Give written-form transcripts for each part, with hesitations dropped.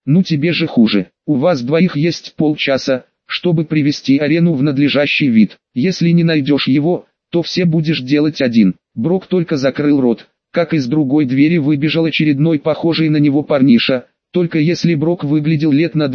Ну тебе же хуже. У вас двоих есть полчаса, чтобы привести арену в надлежащий вид. Если не найдешь его, то все будешь делать один. Брок только закрыл рот, как из другой двери выбежал очередной похожий на него парниша. Только если Брок выглядел лет на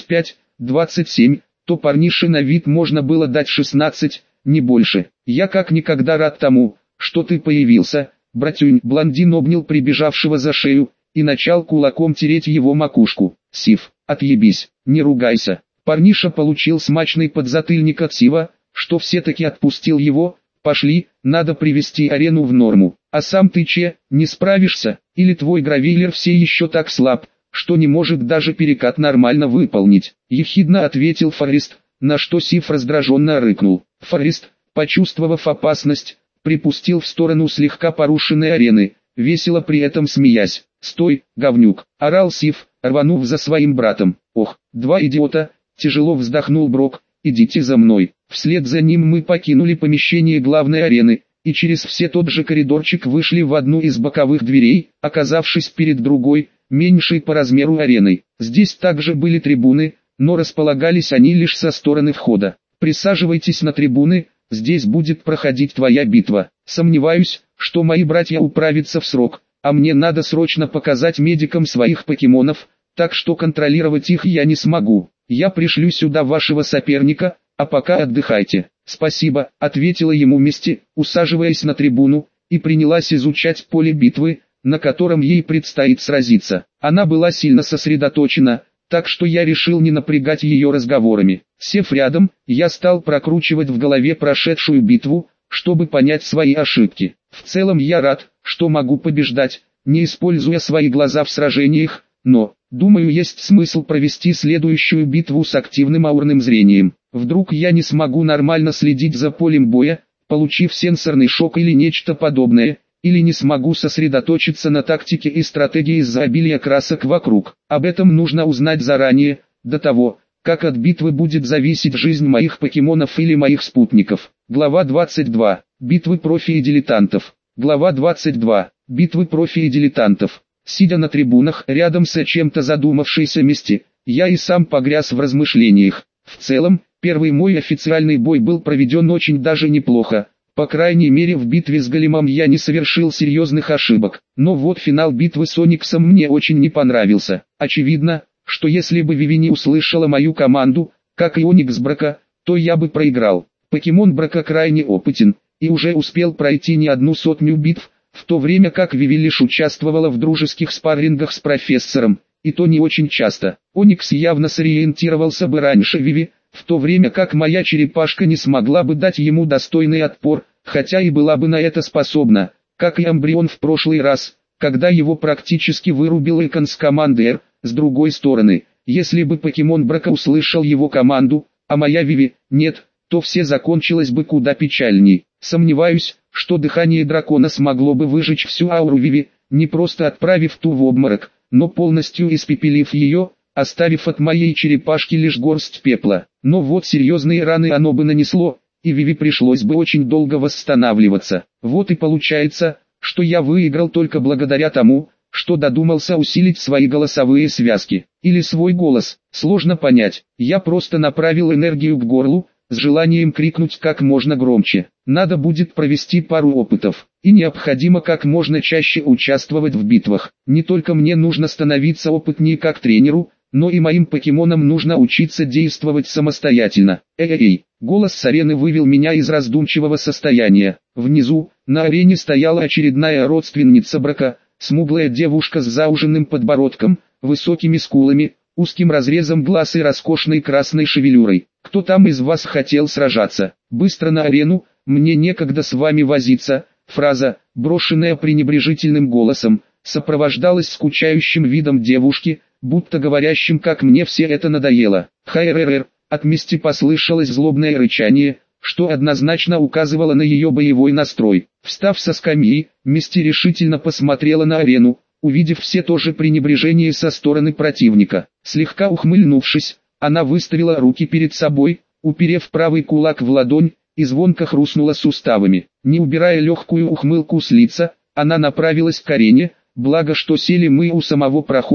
25-27, то парнише на вид можно было дать 16, не больше. Я как никогда рад тому, что ты появился, братюнь. Блондин обнял прибежавшего за шею и начал кулаком тереть его макушку. Сив, отъебись, не ругайся. Парниша получил смачный подзатыльник от Сива, что все-таки отпустил его. Пошли, надо привести арену в норму. А сам ты че, не справишься? Или твой гравейлер все еще так слаб, что не может даже перекат нормально выполнить? Ехидно ответил Форест, на что Сив раздраженно рыкнул. Форест, почувствовав опасность, припустил в сторону слегка порушенной арены, весело при этом смеясь. «Стой, говнюк!» – орал Сив, рванув за своим братом. «Ох, два идиота!» – тяжело вздохнул Брок. «Идите за мной». Вслед за ним мы покинули помещение главной арены, и через все тот же коридорчик вышли в одну из боковых дверей, оказавшись перед другой, меньшей по размеру ареной. Здесь также были трибуны, но располагались они лишь со стороны входа. «Присаживайтесь на трибуны, здесь будет проходить твоя битва. Сомневаюсь, что мои братья управятся в срок, а мне надо срочно показать медикам своих покемонов, так что контролировать их я не смогу. Я пришлю сюда вашего соперника, а пока отдыхайте». «Спасибо», — ответила ему Мисти, усаживаясь на трибуну, и принялась изучать поле битвы, на котором ей предстоит сразиться. Она была сильно сосредоточена, так что я решил не напрягать ее разговорами. Сев рядом, я стал прокручивать в голове прошедшую битву, чтобы понять свои ошибки. В целом я рад, что могу побеждать, не используя свои глаза в сражениях, но, думаю, есть смысл провести следующую битву с активным аурным зрением. Вдруг я не смогу нормально следить за полем боя, получив сенсорный шок или нечто подобное, или не смогу сосредоточиться на тактике и стратегии из-за обилия красок вокруг. Об этом нужно узнать заранее, до того, как от битвы будет зависеть жизнь моих покемонов или моих спутников. Глава 22. Битвы профи и дилетантов. Глава 22. Битвы профи и дилетантов. Сидя на трибунах рядом с чем-то задумавшейся Мисти, я и сам погряз в размышлениях. В целом, первый мой официальный бой был проведен очень даже неплохо. По крайней мере в битве с Големом я не совершил серьезных ошибок. Но вот финал битвы с Ониксом мне очень не понравился. Очевидно, что если бы Виви не услышала мою команду, как и Оникс Брока, то я бы проиграл. Покемон Брока крайне опытен, и уже успел пройти не одну сотню битв, в то время как Виви лишь участвовала в дружеских спаррингах с профессором, и то не очень часто. Оникс явно сориентировался бы раньше Виви, в то время как моя черепашка не смогла бы дать ему достойный отпор, хотя и была бы на это способна, как и Амбрион в прошлый раз, когда его практически вырубил Эконс команды. С другой стороны, если бы покемон Брока услышал его команду, а моя Виви нет, то все закончилось бы куда печальней. Сомневаюсь, что дыхание дракона смогло бы выжечь всю ауру Виви, не просто отправив ту в обморок, но полностью испепелив ее, оставив от моей черепашки лишь горсть пепла. Но вот серьезные раны оно бы нанесло, и Виви пришлось бы очень долго восстанавливаться. Вот и получается, что я выиграл только благодаря тому, что додумался усилить свои голосовые связки. Или свой голос, сложно понять. Я просто направил энергию к горлу, с желанием крикнуть как можно громче. Надо будет провести пару опытов, и необходимо как можно чаще участвовать в битвах. Не только мне нужно становиться опытнее как тренеру, но и моим покемонам нужно учиться действовать самостоятельно. Эй-эй-эй, голос с арены вывел меня из раздумчивого состояния. Внизу, на арене стояла очередная родственница Брока, смуглая девушка с зауженным подбородком, высокими скулами, узким разрезом глаз и роскошной красной шевелюрой. «Кто там из вас хотел сражаться? Быстро на арену, мне некогда с вами возиться». Фраза, брошенная пренебрежительным голосом, сопровождалась скучающим видом девушки, будто говорящим, как мне все это надоело. «Хайррр», от Мисти послышалось злобное рычание, что однозначно указывало на ее боевой настрой. Встав со скамьи, Мисти решительно посмотрела на арену, увидев все то же пренебрежение со стороны противника. Слегка ухмыльнувшись, она выставила руки перед собой, уперев правый кулак в ладонь, и звонко хрустнула суставами. Не убирая легкую ухмылку с лица, она направилась к арене, благо что сели мы у самого прохода,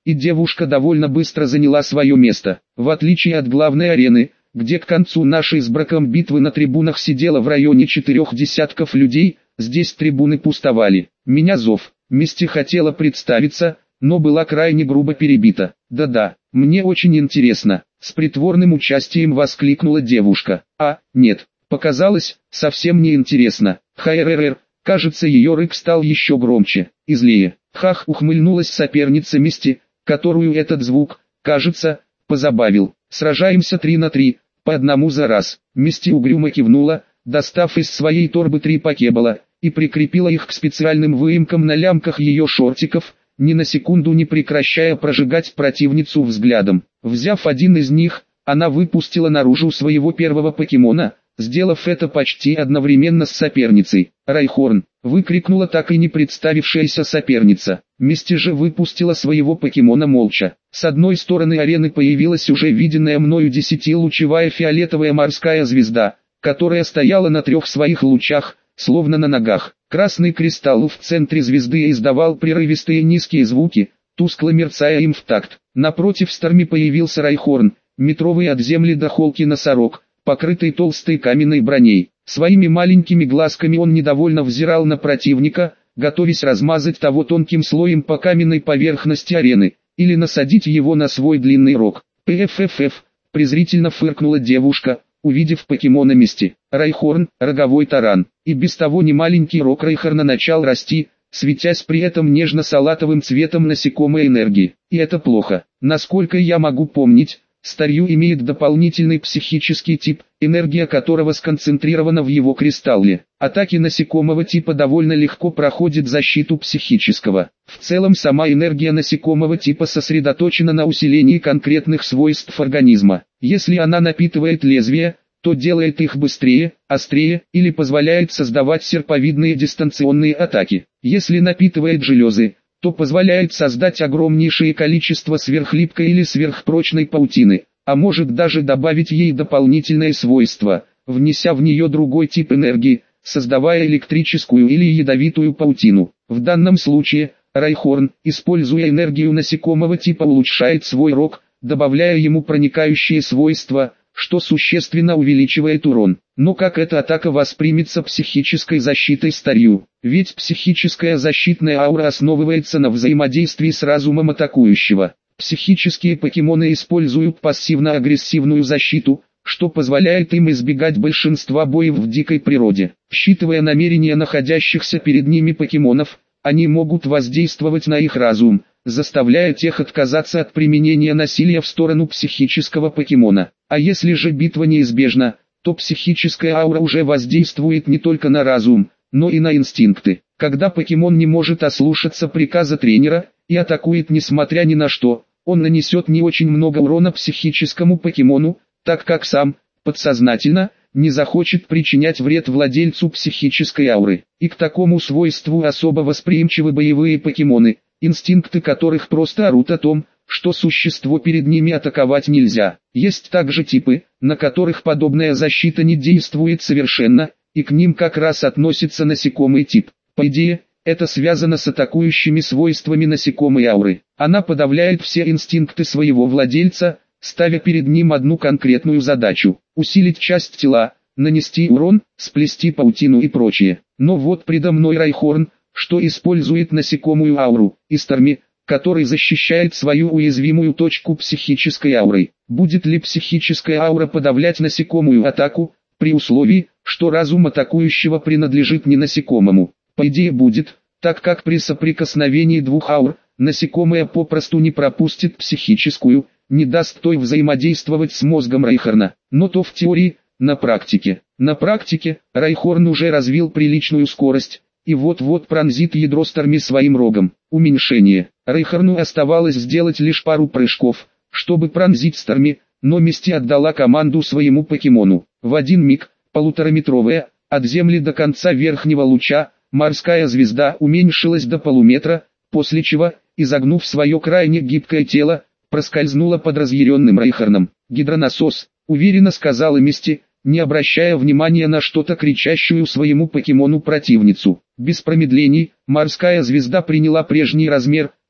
и девушка довольно быстро заняла свое место. В отличие от главной арены, где к концу нашей с Броком битвы на трибунах сидело в районе 4 десятков людей, здесь трибуны пустовали. Меня зов. Мисти хотела представиться, но была крайне грубо перебита. «Да-да, мне очень интересно», — с притворным участием воскликнула девушка. «А, нет, показалось, совсем не интересно. Хайррр». Кажется, ее рык стал еще громче и злее. Хах, ухмыльнулась соперница Мисти, которую этот звук, кажется, позабавил. «Сражаемся 3 на 3, по одному за раз». Мисти угрюмо кивнула, достав из своей торбы 3 покебола, и прикрепила их к специальным выемкам на лямках ее шортиков, ни на секунду не прекращая прожигать противницу взглядом. Взяв один из них, она выпустила наружу своего первого покемона, сделав это почти одновременно с соперницей. «Райхорн!» — выкрикнула так и не представившаяся соперница. Мисти же выпустила своего покемона молча. С одной стороны арены появилась уже виденная мною 10-лучевая фиолетовая морская звезда, которая стояла на 3 своих лучах, словно на ногах. Красный кристалл в центре звезды издавал прерывистые низкие звуки, тускло мерцая им в такт. Напротив Старми появился Райхорн, метровый от земли до холки носорог, покрытый толстой каменной броней. Своими маленькими глазками он недовольно взирал на противника, готовясь размазать того тонким слоем по каменной поверхности арены, или насадить его на свой длинный рог. «Пффф», презрительно фыркнула девушка, увидев покемона Мисти. Райхорн, роговой таран, и без того немаленький рог Райхорна начал расти, светясь при этом нежно-салатовым цветом насекомой энергии. И это плохо. Насколько я могу помнить, Старью имеет дополнительный психический тип, энергия которого сконцентрирована в его кристалле. Атаки насекомого типа довольно легко проходят защиту психического. В целом сама энергия насекомого типа сосредоточена на усилении конкретных свойств организма. Если она напитывает лезвия, то делает их быстрее, острее или позволяет создавать серповидные дистанционные атаки. Если напитывает железы, то позволяет создать огромнейшее количество сверхлипкой или сверхпрочной паутины, а может даже добавить ей дополнительные свойства, внеся в нее другой тип энергии, создавая электрическую или ядовитую паутину. В данном случае, Райхорн, используя энергию насекомого типа, улучшает свой рог, добавляя ему проникающие свойства, что существенно увеличивает урон. Но как эта атака воспримется психической защитой Старью? Ведь психическая защитная аура основывается на взаимодействии с разумом атакующего. Психические покемоны используют пассивно-агрессивную защиту, что позволяет им избегать большинства боев в дикой природе. Считывая намерения находящихся перед ними покемонов, они могут воздействовать на их разум, заставляя тех отказаться от применения насилия в сторону психического покемона. А если же битва неизбежна, то психическая аура уже воздействует не только на разум, но и на инстинкты. Когда покемон не может ослушаться приказа тренера и атакует несмотря ни на что, он нанесет не очень много урона психическому покемону, так как сам, подсознательно, не захочет причинять вред владельцу психической ауры. И к такому свойству особо восприимчивы боевые покемоны, инстинкты которых просто орут о том, что существо перед ними атаковать нельзя. Есть также типы, на которых подобная защита не действует совершенно, и к ним как раз относится насекомый тип. По идее, это связано с атакующими свойствами насекомой ауры. Она подавляет все инстинкты своего владельца, ставя перед ним одну конкретную задачу – усилить часть тела, нанести урон, сплести паутину и прочее. Но вот предо мной Райхорн, что использует насекомую ауру, и Старми, который защищает свою уязвимую точку психической аурой. Будет ли психическая аура подавлять насекомую атаку, при условии, что разум атакующего принадлежит не насекомому? По идее будет, так как при соприкосновении двух аур, насекомое попросту не пропустит психическую, не даст той взаимодействовать с мозгом Райхорна. Но то в теории, на практике. На практике, Райхорн уже развил приличную скорость, и вот-вот пронзит ядро Старми своим рогом. Уменьшение. Райхорну оставалось сделать лишь пару прыжков, чтобы пронзить Старми, но Мисти отдала команду своему покемону. В один миг, 1,5-метровая, от земли до конца верхнего луча, морская звезда уменьшилась до полуметра, после чего, изогнув свое крайне гибкое тело, проскользнула под разъяренным Райхорном. «Гидронасос», уверенно сказала Мисти, не обращая внимания на что-то кричащую своему покемону противницу. Без промедлений, морская звезда приняла прежний размер,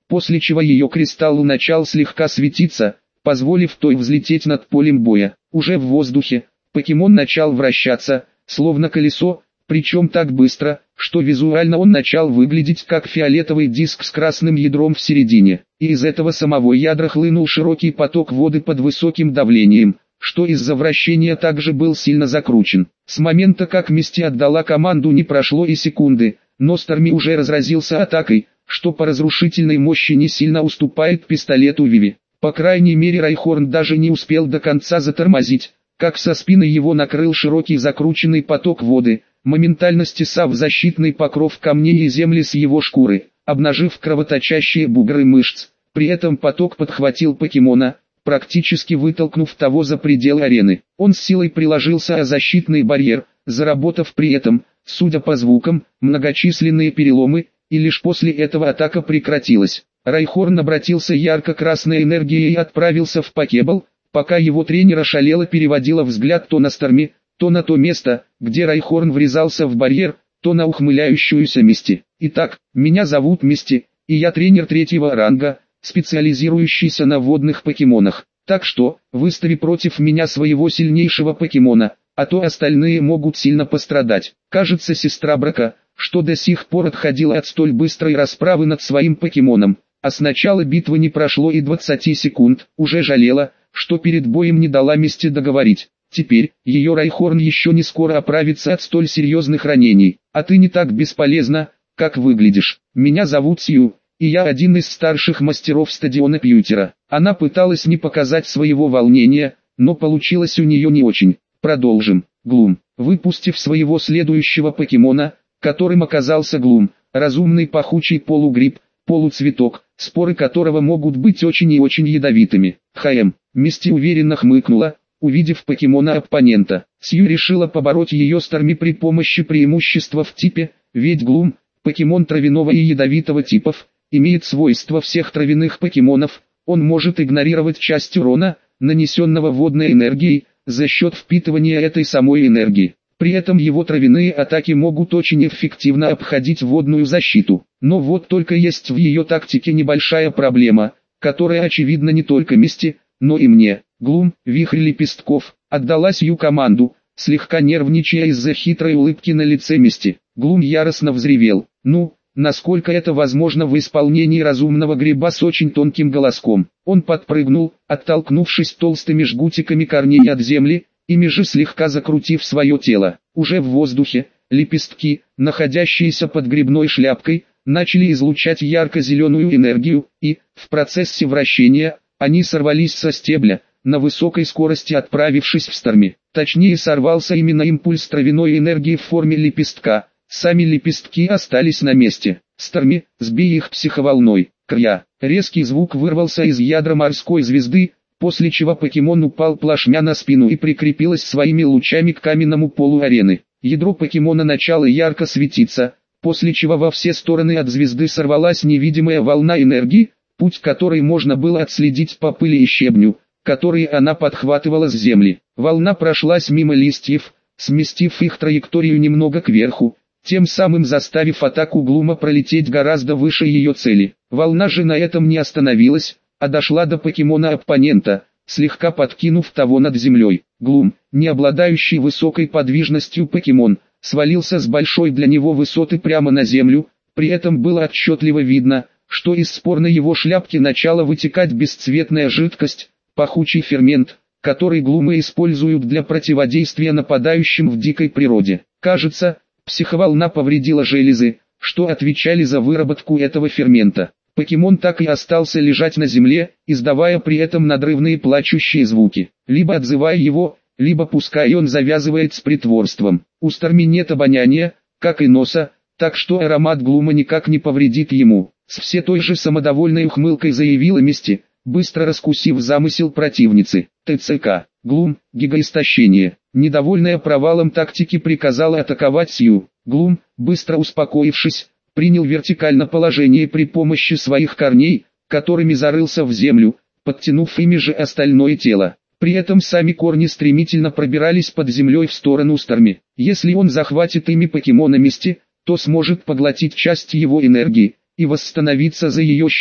после чего ее кристалл начал слегка светиться, позволив той взлететь над полем боя. Уже в воздухе, покемон начал вращаться, словно колесо, причем так быстро, что визуально он начал выглядеть как фиолетовый диск с красным ядром в середине, и из этого самого ядра хлынул широкий поток воды под высоким давлением, что из-за вращения также был сильно закручен. С момента как Мисти отдала команду не прошло и секунды, но Старми уже разразился атакой, что по разрушительной мощи не сильно уступает пистолету Виви. По крайней мере Райхорн даже не успел до конца затормозить, как со спины его накрыл широкий закрученный поток воды, моментально стесав защитный покров камней и земли с его шкуры, обнажив кровоточащие бугры мышц. При этом поток подхватил покемона, практически вытолкнув того за пределы арены. Он с силой приложился о защитный барьер, заработав при этом, судя по звукам, многочисленные переломы, и лишь после этого атака прекратилась. Райхорн обратился ярко-красной энергией и отправился в покебл, пока его тренер ошалело переводила взгляд то на Старми, то на то место, где Райхорн врезался в барьер, то на ухмыляющуюся Мисти. «Итак, меня зовут Мисти, и я тренер 3-го ранга, специализирующийся на водных покемонах. Так что, выстави против меня своего сильнейшего покемона, а то остальные могут сильно пострадать». Кажется, сестра Брака, что до сих пор отходила от столь быстрой расправы над своим покемоном, а с начала битвы не прошло и 20 секунд, уже жалела, что перед боем не дала Мисти договорить. Теперь, ее Райхорн еще не скоро оправится от столь серьезных ранений. «А ты не так бесполезна, как выглядишь. Меня зовут Сью, и я один из старших мастеров стадиона Пьютера». Она пыталась не показать своего волнения, но получилось у нее не очень. Продолжим. Глум. Выпустив своего следующего покемона, которым оказался Глум, разумный пахучий полугриб, полуцветок, споры которого могут быть очень и очень ядовитыми. Мисти уверенно хмыкнула, увидев покемона оппонента. Сью решила побороть ее Старми при помощи преимущества в типе, ведь Глум, покемон травяного и ядовитого типов, имеет свойства всех травяных покемонов, он может игнорировать часть урона, нанесенного водной энергией, за счет впитывания этой самой энергии. При этом его травяные атаки могут очень эффективно обходить водную защиту. Но вот только есть в ее тактике небольшая проблема, которая очевидна не только Мисти, но и мне. Глум, вихрь лепестков, отдала Сью команду, слегка нервничая из-за хитрой улыбки на лице Мисти. Глум яростно взревел. Ну, насколько это возможно в исполнении разумного гриба с очень тонким голоском. Он подпрыгнул, оттолкнувшись толстыми жгутиками корней от земли, ими же слегка закрутив свое тело. Уже в воздухе, лепестки, находящиеся под грибной шляпкой, начали излучать ярко-зеленую энергию, и, в процессе вращения, они сорвались со стебля, на высокой скорости отправившись в Старми. Точнее, сорвался именно импульс травяной энергии в форме лепестка, сами лепестки остались на месте. Старми, сбей их психоволной. Кря. Резкий звук вырвался из ядра морской звезды, после чего покемон упал плашмя на спину и прикрепилось своими лучами к каменному полу арены. Ядро покемона начало ярко светиться, после чего во все стороны от звезды сорвалась невидимая волна энергии, путь которой можно было отследить по пыли и щебню, которые она подхватывала с земли. Волна прошлась мимо листьев, сместив их траекторию немного кверху, тем самым заставив атаку Глума пролететь гораздо выше ее цели. Волна же на этом не остановилась, а дошла до покемона-оппонента, слегка подкинув того над землей. Глум, не обладающий высокой подвижностью покемон, свалился с большой для него высоты прямо на землю, при этом было отчетливо видно, что из спор на его шляпке начала вытекать бесцветная жидкость, пахучий фермент, который глумы используют для противодействия нападающим в дикой природе. Кажется, психоволна повредила железы, что отвечали за выработку этого фермента. Покемон так и остался лежать на земле, издавая при этом надрывные плачущие звуки, либо отзывая его, либо пускай он завязывает с притворством. У Старми нет обоняния, как и носа, так что аромат Глума никак не повредит ему. С все той же самодовольной ухмылкой заявила Мисти, быстро раскусив замысел противницы. ТЦК. Глум, гигаистощение. Недовольная провалом тактики приказала атаковать Сью. Глум, быстро успокоившись, принял вертикальное положение при помощи своих корней, которыми зарылся в землю, подтянув ими же остальное тело. При этом сами корни стремительно пробирались под землей в сторону Старми. Если он захватит ими покемона Мисти, то сможет поглотить часть его энергии и восстановиться за ее счет,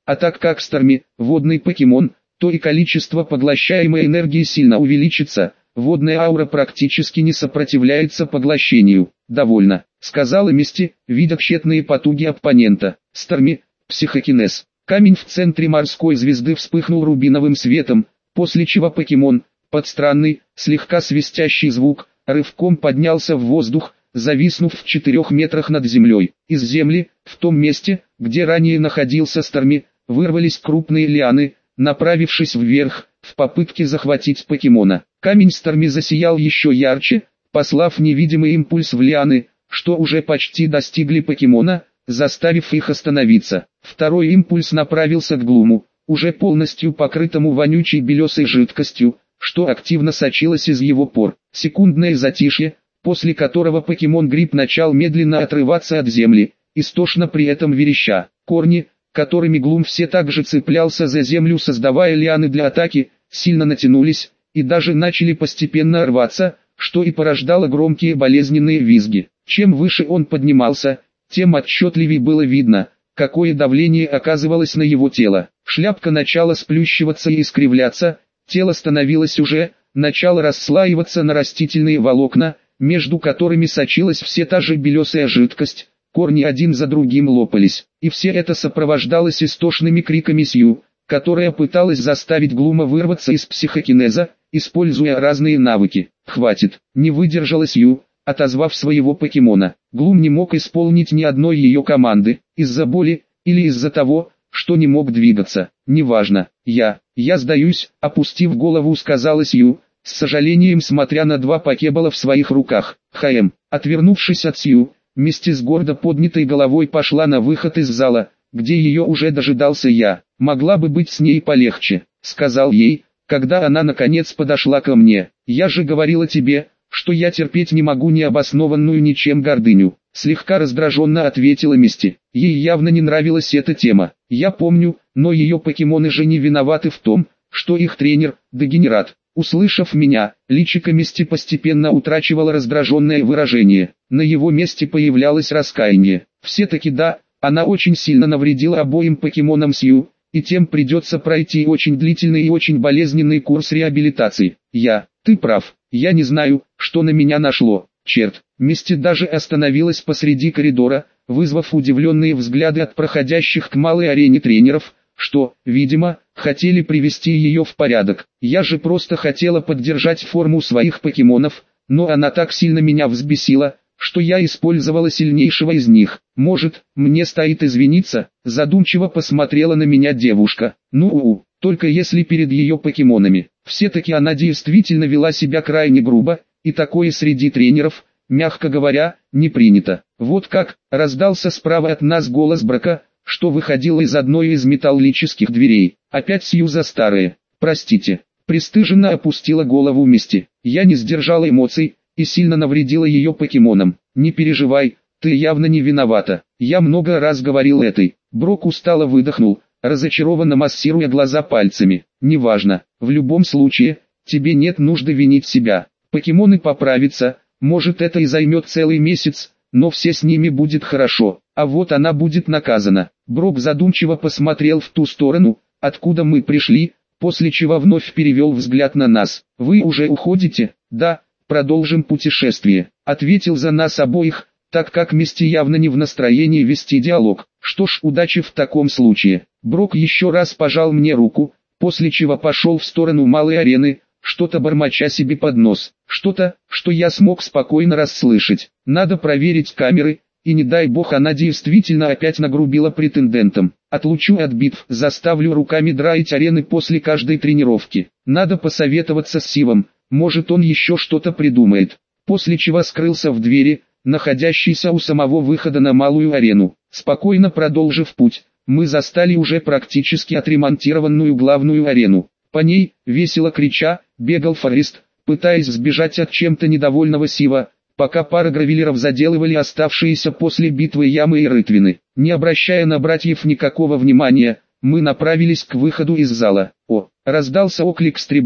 А так как Старми – водный покемон, то и количество поглощаемой энергии сильно увеличится, водная аура практически не сопротивляется поглощению. «Довольно», — сказала Мисти, видя тщетные потуги оппонента. Старми, психокинез. Камень в центре морской звезды вспыхнул рубиновым светом, после чего покемон, под странный, слегка свистящий звук, рывком поднялся в воздух, зависнув в 4 метрах над землей. Из земли, в том месте, где ранее находился Старми, вырвались крупные лианы, направившись вверх, в попытке захватить покемона. Камень Старми засиял еще ярче, послав невидимый импульс в лианы, что уже почти достигли покемона, заставив их остановиться. Второй импульс направился к Глуму, уже полностью покрытому вонючей белесой жидкостью, что активно сочилось из его пор. Секундное затишье, после которого покемон-гриб начал медленно отрываться от земли, истошно при этом вереща. Корни, которыми Глум все так же цеплялся за землю, создавая лианы для атаки, сильно натянулись, и даже начали постепенно рваться, что и порождало громкие болезненные визги. Чем выше он поднимался, тем отчетливее было видно, какое давление оказывалось на его тело. Шляпка начала сплющиваться и искривляться, тело становилось уже, начало расслаиваться на растительные волокна, между которыми сочилась все та же белесая жидкость, корни один за другим лопались, и все это сопровождалось истошными криками Сью, которая пыталась заставить Глума вырваться из психокинеза, используя разные навыки. «Хватит», — не выдержала Сью, отозвав своего покемона. Глум не мог исполнить ни одной ее команды, из-за боли, или из-за того, что не мог двигаться. «Неважно, я сдаюсь», — опустив голову, сказала Сью, с сожалением смотря на 2 покебола в своих руках. Отвернувшись от Сью, Мисти с гордо поднятой головой пошла на выход из зала, где ее уже дожидался я. «Могла бы быть с ней полегче», — сказал ей, когда она наконец подошла ко мне. «Я же говорила тебе, что я терпеть не могу необоснованную ничем гордыню», — слегка раздраженно ответила Мисти. Ей явно не нравилась эта тема. «Я помню, но ее покемоны же не виноваты в том, что их тренер – дегенерат». Услышав меня, личико Мисти постепенно утрачивало раздраженное выражение. На его месте появлялось раскаяние. Все-таки да, она очень сильно навредила обоим покемонам Сью, и тем придется пройти очень длительный и очень болезненный курс реабилитации. Ты прав, я не знаю, что на меня нашло. Черт, Мисти даже остановилась посреди коридора, вызвав удивленные взгляды от проходящих к малой арене тренеров, что, видимо, хотели привести ее в порядок. Я же просто хотела поддержать форму своих покемонов, но она так сильно меня взбесила, что я использовала сильнейшего из них. Может, мне стоит извиниться? Задумчиво посмотрела на меня девушка. Только если перед ее покемонами. Все-таки она действительно вела себя крайне грубо, и такое среди тренеров, мягко говоря, не принято. Вот как, раздался справа от нас голос Брака, что выходило из одной из металлических дверей. Опять Сью за старые. «Простите». Пристыженно опустила голову Мисти. Я не сдержала эмоций и сильно навредила ее покемонам. «Не переживай, ты явно не виновата. Я много раз говорил этой». Брок устало выдохнул, разочарованно массируя глаза пальцами. «Неважно, в любом случае, тебе нет нужды винить себя. Покемоны поправятся, может это и займет целый месяц, но все с ними будет хорошо, а вот она будет наказана». Брок задумчиво посмотрел в ту сторону, откуда мы пришли, после чего вновь перевел взгляд на нас. «Вы уже уходите?» «Да, продолжим путешествие», — ответил за нас обоих, так как Мисти явно не в настроении вести диалог. «Что ж, удачи в таком случае». Брок еще раз пожал мне руку, после чего пошел в сторону малой арены, что-то бормоча себе под нос. Что-то, что я смог спокойно расслышать. Надо проверить камеры, и не дай бог она действительно опять нагрубила претендентам. Отлучу от битв, заставлю руками драить арены после каждой тренировки. Надо посоветоваться с Сивом, может он еще что-то придумает. После чего скрылся в двери, находящейся у самого выхода на малую арену. Спокойно продолжив путь, мы застали уже практически отремонтированную главную арену. По ней, весело крича, бегал Форест, пытаясь сбежать от чем-то недовольного Сива, пока пара гравелеров заделывали оставшиеся после битвы ямы и рытвины. Не обращая на братьев никакого внимания, мы направились к выходу из зала. Раздался оклик с трибун,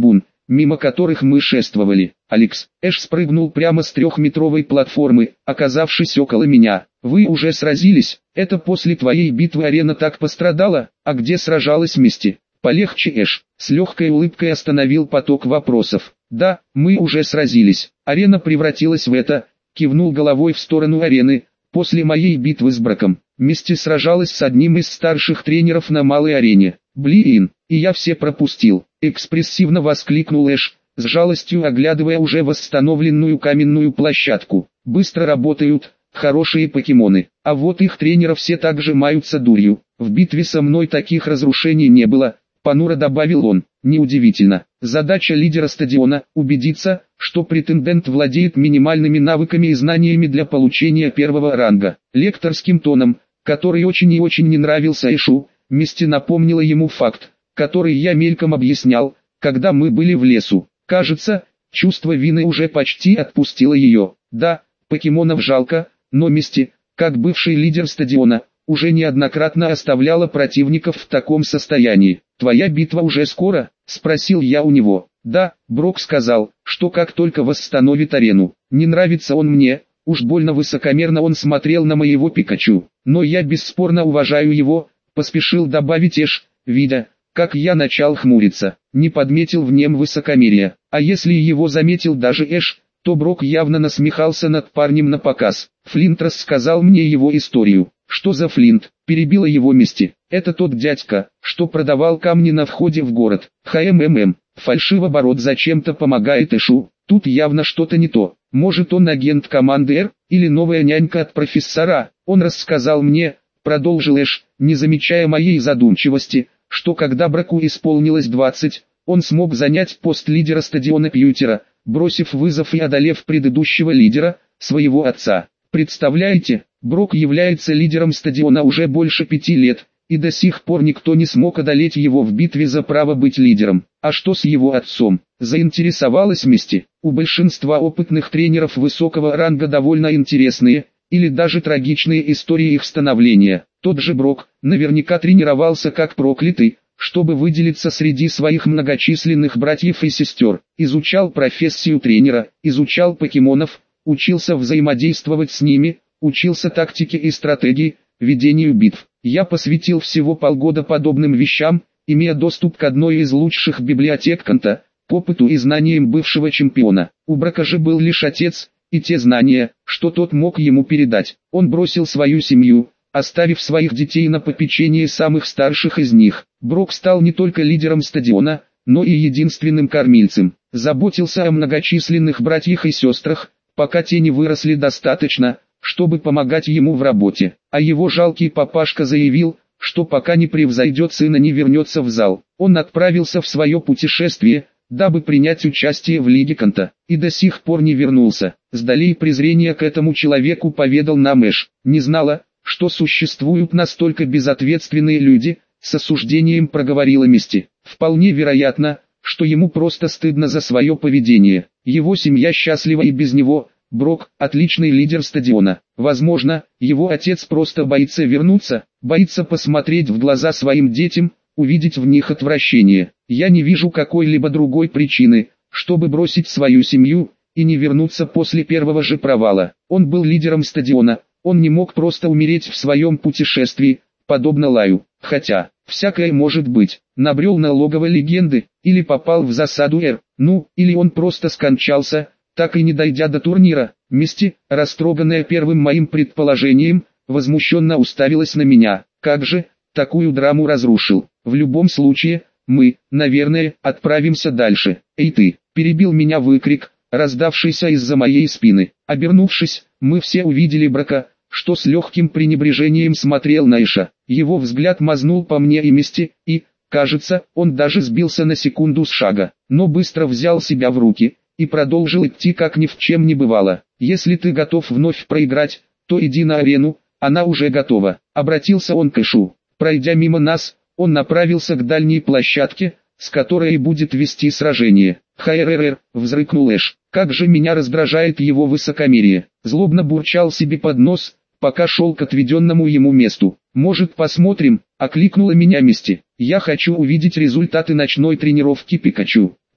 мимо которых мы шествовали. «Алекс». Эш спрыгнул прямо с 3-метровой платформы, оказавшись около меня. «Вы уже сразились? Это после твоей битвы арена так пострадала? А где сражалась Мисти?» «Полегче, Эш», с легкой улыбкой остановил поток вопросов. «Да, мы уже сразились. Арена превратилась в это», кивнул головой в сторону арены. «После моей битвы с Броком, Мисти сражалась с одним из старших тренеров на малой арене. Блин, и я все пропустил», экспрессивно воскликнул Эш, с жалостью оглядывая уже восстановленную каменную площадку. «Быстро работают, хорошие покемоны, а вот их тренеры все также маются дурью. В битве со мной таких разрушений не было», понуро добавил он. «Неудивительно. Задача лидера стадиона – убедиться, что претендент владеет минимальными навыками и знаниями для получения первого ранга». Лекторским тоном, который очень и очень не нравился Эшу, Мисти напомнила ему факт, который я мельком объяснял, когда мы были в лесу. Кажется, чувство вины уже почти отпустило ее. Да, покемонов жалко, но Мисти, как бывший лидер стадиона, уже неоднократно оставляла противников в таком состоянии. «Твоя битва уже скоро?» – спросил я у него. «Да», Брок сказал, что как только восстановит арену. «Не нравится он мне», уж больно высокомерно он смотрел на моего Пикачу. «Но я бесспорно уважаю его», поспешил добавить Эш, видя, как я начал хмуриться. Не подметил в нем высокомерия. А если его заметил даже Эш, то Брок явно насмехался над парнем напоказ. Флинт рассказал мне его историю. «Что за Флинт?» – перебила его Мисти. «Это тот дядька, что продавал камни на входе в город. Фальшивоборот зачем-то помогает Эшу. Тут явно что-то не то. Может, он агент команды Р, или новая нянька от профессора. Он рассказал мне», продолжил Эш, не замечая моей задумчивости, что когда Броку исполнилось 20, он смог занять пост лидера стадиона Пьютера, бросив вызов и одолев предыдущего лидера, своего отца. Представляете, Брок является лидером стадиона уже больше 5 лет, и до сих пор никто не смог одолеть его в битве за право быть лидером. А что с его отцом? Заинтересовалась Мисти. У большинства опытных тренеров высокого ранга довольно интересные, или даже трагичные истории их становления. Тот же Брок, наверняка тренировался как проклятый, чтобы выделиться среди своих многочисленных братьев и сестер. Изучал профессию тренера, изучал покемонов, учился взаимодействовать с ними, учился тактике и стратегии, ведению битв. Я посвятил всего полгода подобным вещам, имея доступ к одной из лучших библиотек Канта, к опыту и знаниям бывшего чемпиона. У Брока же был лишь отец, и те знания, что тот мог ему передать. Он бросил свою семью, оставив своих детей на попечение самых старших из них. Брок стал не только лидером стадиона, но и единственным кормильцем. Заботился о многочисленных братьях и сестрах, пока те не выросли достаточно, чтобы помогать ему в работе. А его жалкий папашка заявил, что пока не превзойдет сына, не вернется в зал. Он отправился в свое путешествие, дабы принять участие в Лиге Канта, и до сих пор не вернулся. С долей презрения к этому человеку поведал нам Эш. «Не знала, что существуют настолько безответственные люди», с осуждением проговорила Мисти. «Вполне вероятно, что ему просто стыдно за свое поведение. Его семья счастлива и без него. Брок – отличный лидер стадиона. Возможно, его отец просто боится вернуться, боится посмотреть в глаза своим детям, увидеть в них отвращение. Я не вижу какой-либо другой причины, чтобы бросить свою семью и не вернуться после первого же провала. Он был лидером стадиона, он не мог просто умереть в своем путешествии, подобно Лаю. Хотя, всякое может быть, набрел на логово легенды, или попал в засаду Р, или он просто скончался, так и не дойдя до турнира. Мисти, растроганная первым моим предположением, возмущенно уставилась на меня. Как же, такую драму разрушил. В любом случае, мы, наверное, отправимся дальше. «Эй ты!» – перебил меня выкрик, раздавшийся из-за моей спины. Обернувшись, мы все увидели Брока, что с легким пренебрежением смотрел на Эша. Его взгляд мазнул по мне и Мисти, и, кажется, он даже сбился на секунду с шага, но быстро взял себя в руки и продолжил идти, как ни в чем не бывало. «Если ты готов вновь проиграть, то иди на арену, она уже готова», — обратился он к Эшу. Пройдя мимо нас, он направился к дальней площадке, с которой и будет вести сражение. «Хайррр», — взрыкнул Эш, — «как же меня раздражает его высокомерие». Злобно бурчал себе под нос, пока шел к отведенному ему месту. «Может, посмотрим?» — окликнула меня Мисти. «Я хочу увидеть результаты ночной тренировки Пикачу».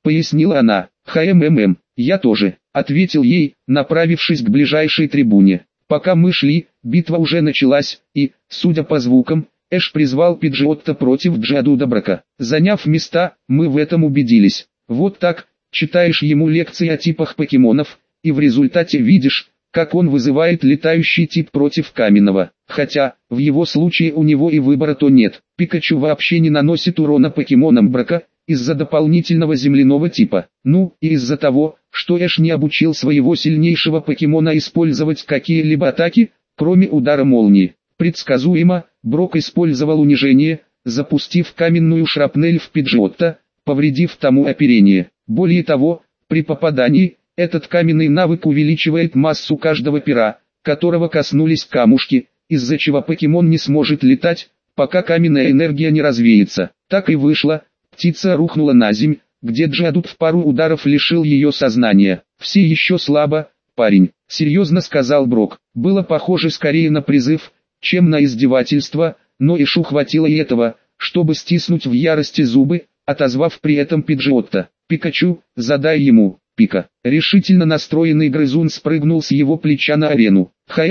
пояснила она. Я тоже, ответил ей, направившись к ближайшей трибуне. Пока мы шли, битва уже началась, и, судя по звукам, Эш призвал Пиджиотта против Джиадуда Брока. Заняв места, мы в этом убедились. Вот так, читаешь ему лекции о типах покемонов, и в результате видишь, как он вызывает летающий тип против каменного. Хотя, в его случае у него и выбора-то нет. Пикачу вообще не наносит урона покемонам Брока, из-за дополнительного земляного типа. Ну, и из-за того, что Эш не обучил своего сильнейшего покемона использовать какие-либо атаки, кроме удара молнии. Предсказуемо, Брок использовал унижение, запустив каменную шрапнель в Пиджиотта, повредив тому оперение. Более того, при попадании, этот каменный навык увеличивает массу каждого пера, которого коснулись камушки, из-за чего покемон не сможет летать, пока каменная энергия не развеется. Так и вышло, птица рухнула на земь, где Джиадут в пару ударов лишил ее сознания. «Все еще слабо, парень», — серьезно сказал Брок. Было похоже скорее на призыв, чем на издевательство, но Эшу хватило и этого, чтобы стиснуть в ярости зубы, отозвав при этом Пиджиотта. «Пикачу, задай ему, Пика». Решительно настроенный грызун спрыгнул с его плеча на арену.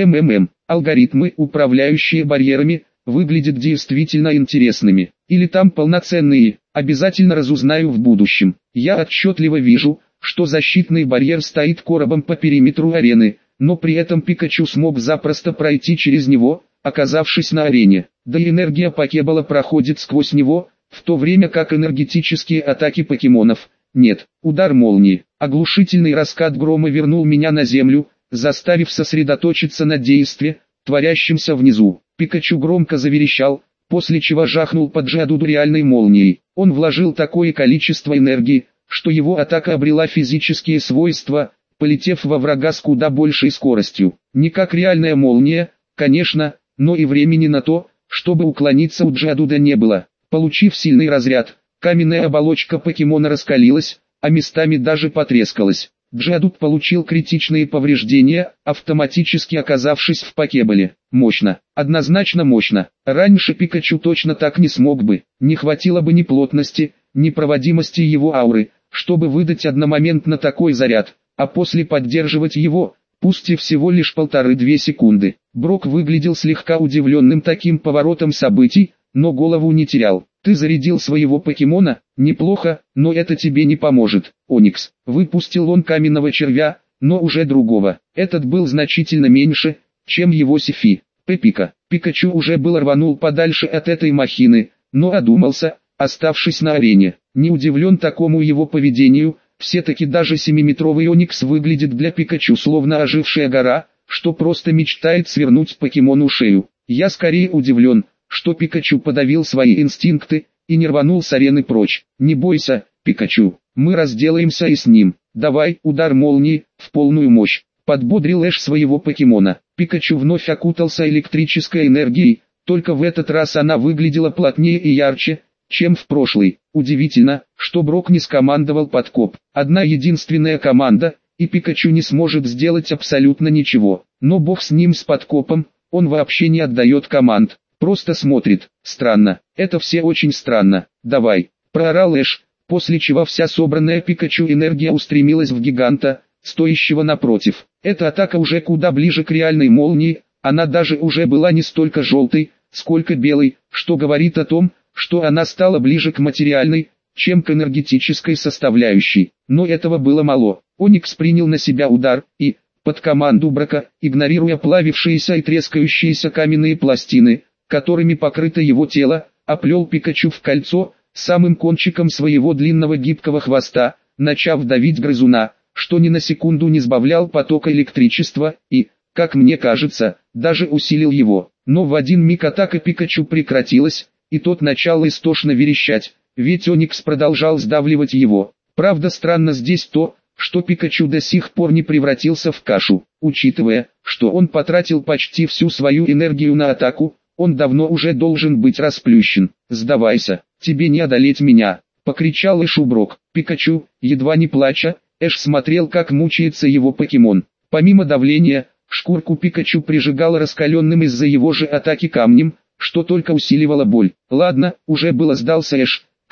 Алгоритмы, управляющие барьерами, выглядят действительно интересными. Или там полноценные, обязательно разузнаю в будущем. Я отчетливо вижу, что защитный барьер стоит коробом по периметру арены, но при этом Пикачу смог запросто пройти через него, оказавшись на арене. Да и энергия покебола проходит сквозь него, в то время как энергетические атаки покемонов нет. Удар молнии, оглушительный раскат грома вернул меня на землю, заставив сосредоточиться на действии, творящемся внизу. Пикачу громко заверещал, после чего жахнул по Джиадуду реальной молнией. Он вложил такое количество энергии, что его атака обрела физические свойства, полетев во врага с куда большей скоростью. Не как реальная молния, конечно, но и времени на то, чтобы уклониться у Джиадуда не было. Получив сильный разряд, каменная оболочка покемона раскалилась, а местами даже потрескалась. Джиадут получил критичные повреждения, автоматически оказавшись в покеболе. Мощно, однозначно мощно. Раньше Пикачу точно так не смог бы. Не хватило бы ни плотности, ни проводимости его ауры, чтобы выдать одномоментно такой заряд, а после поддерживать его, пусть и всего лишь 1,5-2 секунды. Брок выглядел слегка удивленным таким поворотом событий, но голову не терял. «Ты зарядил своего покемона? Неплохо, но это тебе не поможет, Оникс». Выпустил он каменного червя, но уже другого. Этот был значительно меньше, чем его Сифи. Пепика. Пикачу уже было рванул подальше от этой махины, но одумался, оставшись на арене. Не удивлен такому его поведению, все-таки даже 7-метровый Оникс выглядит для Пикачу словно ожившая гора, что просто мечтает свернуть покемону шею. Я скорее удивлен, что Пикачу подавил свои инстинкты и не рванул с арены прочь. «Не бойся, Пикачу, мы разделаемся и с ним. Давай, удар молнии, в полную мощь», — подбодрил Эш своего покемона. Пикачу вновь окутался электрической энергией, только в этот раз она выглядела плотнее и ярче, чем в прошлый. Удивительно, что Брок не скомандовал подкоп. Одна единственная команда, и Пикачу не сможет сделать абсолютно ничего. Но бог с ним с подкопом, он вообще не отдает команд. Просто смотрит. Странно. Это все очень странно. Давай, проорал Эш, после чего вся собранная Пикачу энергия устремилась в гиганта, стоящего напротив. Эта атака уже куда ближе к реальной молнии, она даже уже была не столько желтой, сколько белой, что говорит о том, что она стала ближе к материальной, чем к энергетической составляющей. Но этого было мало. Оникс принял на себя удар и, под команду Брока, игнорируя плавившиеся и трескающиеся каменные пластины, которыми покрыто его тело, оплел Пикачу в кольцо, самым кончиком своего длинного гибкого хвоста, начав давить грызуна, что ни на секунду не сбавлял потока электричества и, как мне кажется, даже усилил его. Но в один миг атака Пикачу прекратилась, и тот начал истошно верещать, ведь Оникс продолжал сдавливать его. Правда, странно здесь то, что Пикачу до сих пор не превратился в кашу. Учитывая, что он потратил почти всю свою энергию на атаку, он давно уже должен быть расплющен. «Сдавайся, тебе не одолеть меня!» — покричал Эшу Брок. Пикачу, едва не плача, Эш смотрел, как мучается его покемон. Помимо давления, шкурку Пикачу прижигало раскаленным из-за его же атаки камнем, что только усиливало боль. Ладно, уже было сдался Эш,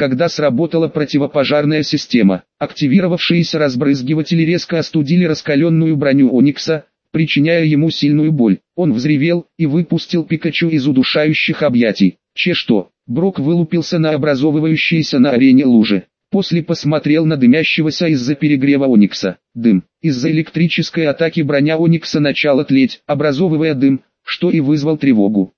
когда сработала противопожарная система. Активировавшиеся разбрызгиватели резко остудили раскаленную броню Оникса, причиняя ему сильную боль. Он взревел и выпустил Пикачу из удушающих объятий. Что? Брок вылупился на образовывающиеся на арене лужи. После посмотрел на дымящегося из-за перегрева Оникса. Дым. Из-за электрической атаки броня Оникса начала тлеть, образовывая дым, что и вызвал тревогу.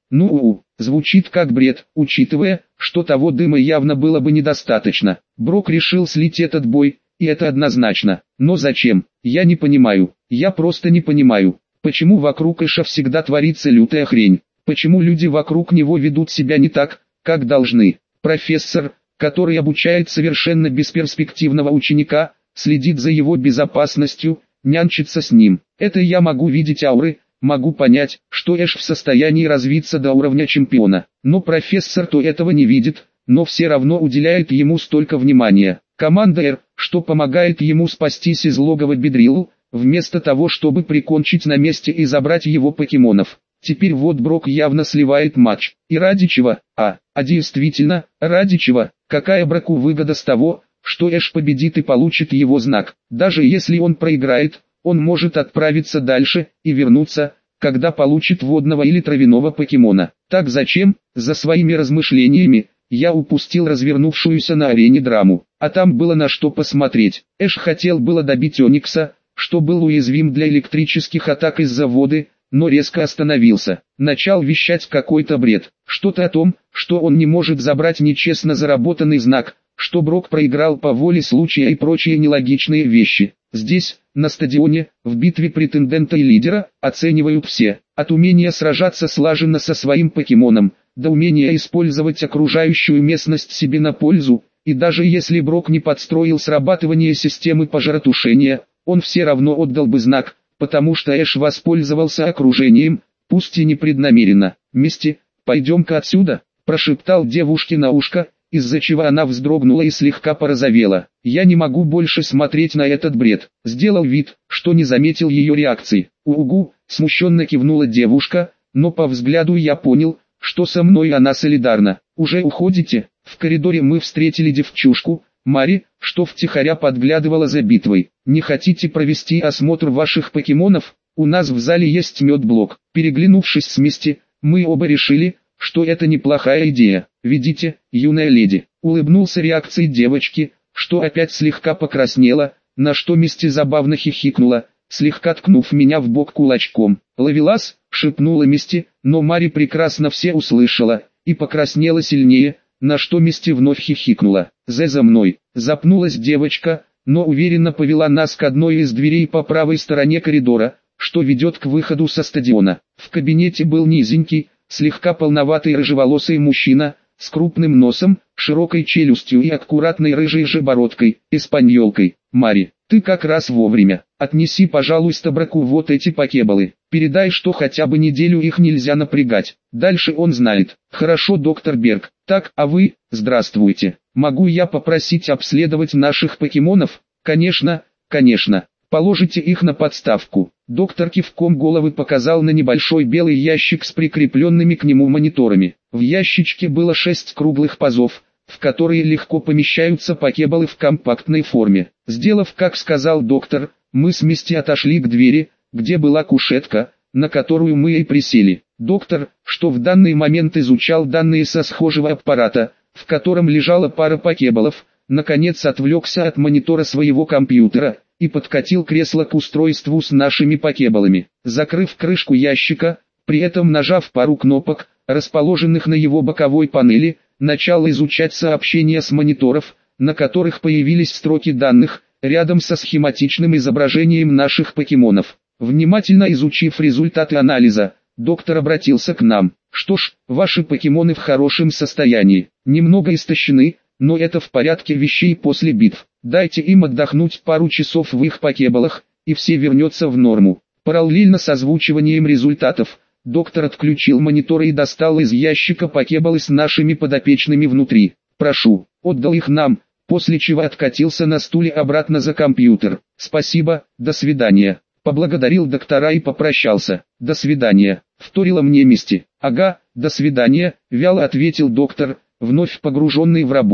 Звучит как бред, учитывая, что того дыма явно было бы недостаточно. Брок решил слить этот бой, и это однозначно. Но зачем? Я не понимаю. Я просто не понимаю. Почему вокруг Эша всегда творится лютая хрень? Почему люди вокруг него ведут себя не так, как должны? Профессор, который обучает совершенно бесперспективного ученика, следит за его безопасностью, нянчится с ним. Это я могу видеть ауры, могу понять, что Эш в состоянии развиться до уровня чемпиона. Но профессор то этого не видит, но все равно уделяет ему столько внимания. Команда Р, что помогает ему спастись из логова Бедрилл, вместо того чтобы прикончить на месте и забрать его покемонов. Теперь вот Брок явно сливает матч. И ради чего? А действительно, ради чего? Какая Броку выгода с того, что Эш победит и получит его знак? Даже если он проиграет, он может отправиться дальше и вернуться, когда получит водного или травяного покемона. Так зачем? За своими размышлениями я упустил развернувшуюся на арене драму. А там было на что посмотреть. Эш хотел было добить Оникса, что был уязвим для электрических атак из-за воды, но резко остановился. Начал вещать какой-то бред. Что-то о том, что он не может забрать нечестно заработанный знак, что Брок проиграл по воле случая и прочие нелогичные вещи. Здесь, на стадионе, в битве претендента и лидера, оценивают все. От умения сражаться слаженно со своим покемоном, до умения использовать окружающую местность себе на пользу, и даже если Брок не подстроил срабатывание системы пожаротушения, он все равно отдал бы знак, потому что Эш воспользовался окружением, пусть и непреднамеренно. «Мисти, пойдем-ка отсюда», – прошептал девушке на ушко, из-за чего она вздрогнула и слегка порозовела. «Я не могу больше смотреть на этот бред». Сделал вид, что не заметил ее реакции. «Угу», – смущенно кивнула девушка, но по взгляду я понял, что со мной она солидарна. «Уже уходите?» В коридоре мы встретили девчушку, Мари, что втихаря подглядывала за битвой. «Не хотите провести осмотр ваших покемонов? У нас в зале есть медблок». Переглянувшись с Мисти, мы оба решили, что это неплохая идея. «Ведите, юная леди», — улыбнулся реакцией девочки, что опять слегка покраснела, на что Мисти забавно хихикнула, слегка ткнув меня в бок кулачком. «Ловелас», — шепнула Мисти, но Мари прекрасно все услышала, и покраснела сильнее, на что Мисти вновь хихикнула. За мной», — запнулась девочка, но уверенно повела нас к одной из дверей по правой стороне коридора, что ведет к выходу со стадиона. В кабинете был низенький, слегка полноватый рыжеволосый мужчина, с крупным носом, широкой челюстью и аккуратной рыжей же бородкой, испаньолкой. «Мари, ты как раз вовремя. Отнеси, пожалуйста, Броку вот эти покеболы. Передай, что хотя бы неделю их нельзя напрягать. Дальше он знает». «Хорошо, доктор Берг. Так, а вы, здравствуйте. Могу я попросить обследовать наших покемонов?» «Конечно, конечно. Положите их на подставку». Доктор кивком головы показал на небольшой белый ящик с прикрепленными к нему мониторами. В ящичке было 6 круглых пазов, в которые легко помещаются покеболы в компактной форме. Сделав, как сказал доктор, мы с Мисти отошли к двери, где была кушетка, на которую мы и присели. Доктор, что в данный момент изучал данные со схожего аппарата, в котором лежала пара покеболов, наконец отвлекся от монитора своего компьютера и подкатил кресло к устройству с нашими покеболами. Закрыв крышку ящика, при этом нажав пару кнопок, расположенных на его боковой панели, начал изучать сообщения с мониторов, на которых появились строки данных, рядом со схематичным изображением наших покемонов. Внимательно изучив результаты анализа, доктор обратился к нам. «Что ж, ваши покемоны в хорошем состоянии, немного истощены, но это в порядке вещей после битв. Дайте им отдохнуть пару часов в их покеболах, и все вернется в норму». Параллельно с озвучиванием результатов, доктор отключил мониторы и достал из ящика покеболы с нашими подопечными внутри. «Прошу», отдал их нам, после чего откатился на стуле обратно за компьютер. «Спасибо, до свидания». Поблагодарил доктора и попрощался. «До свидания», вторила мне Мисти. «Ага, до свидания», вяло ответил доктор, вновь погруженный в работу.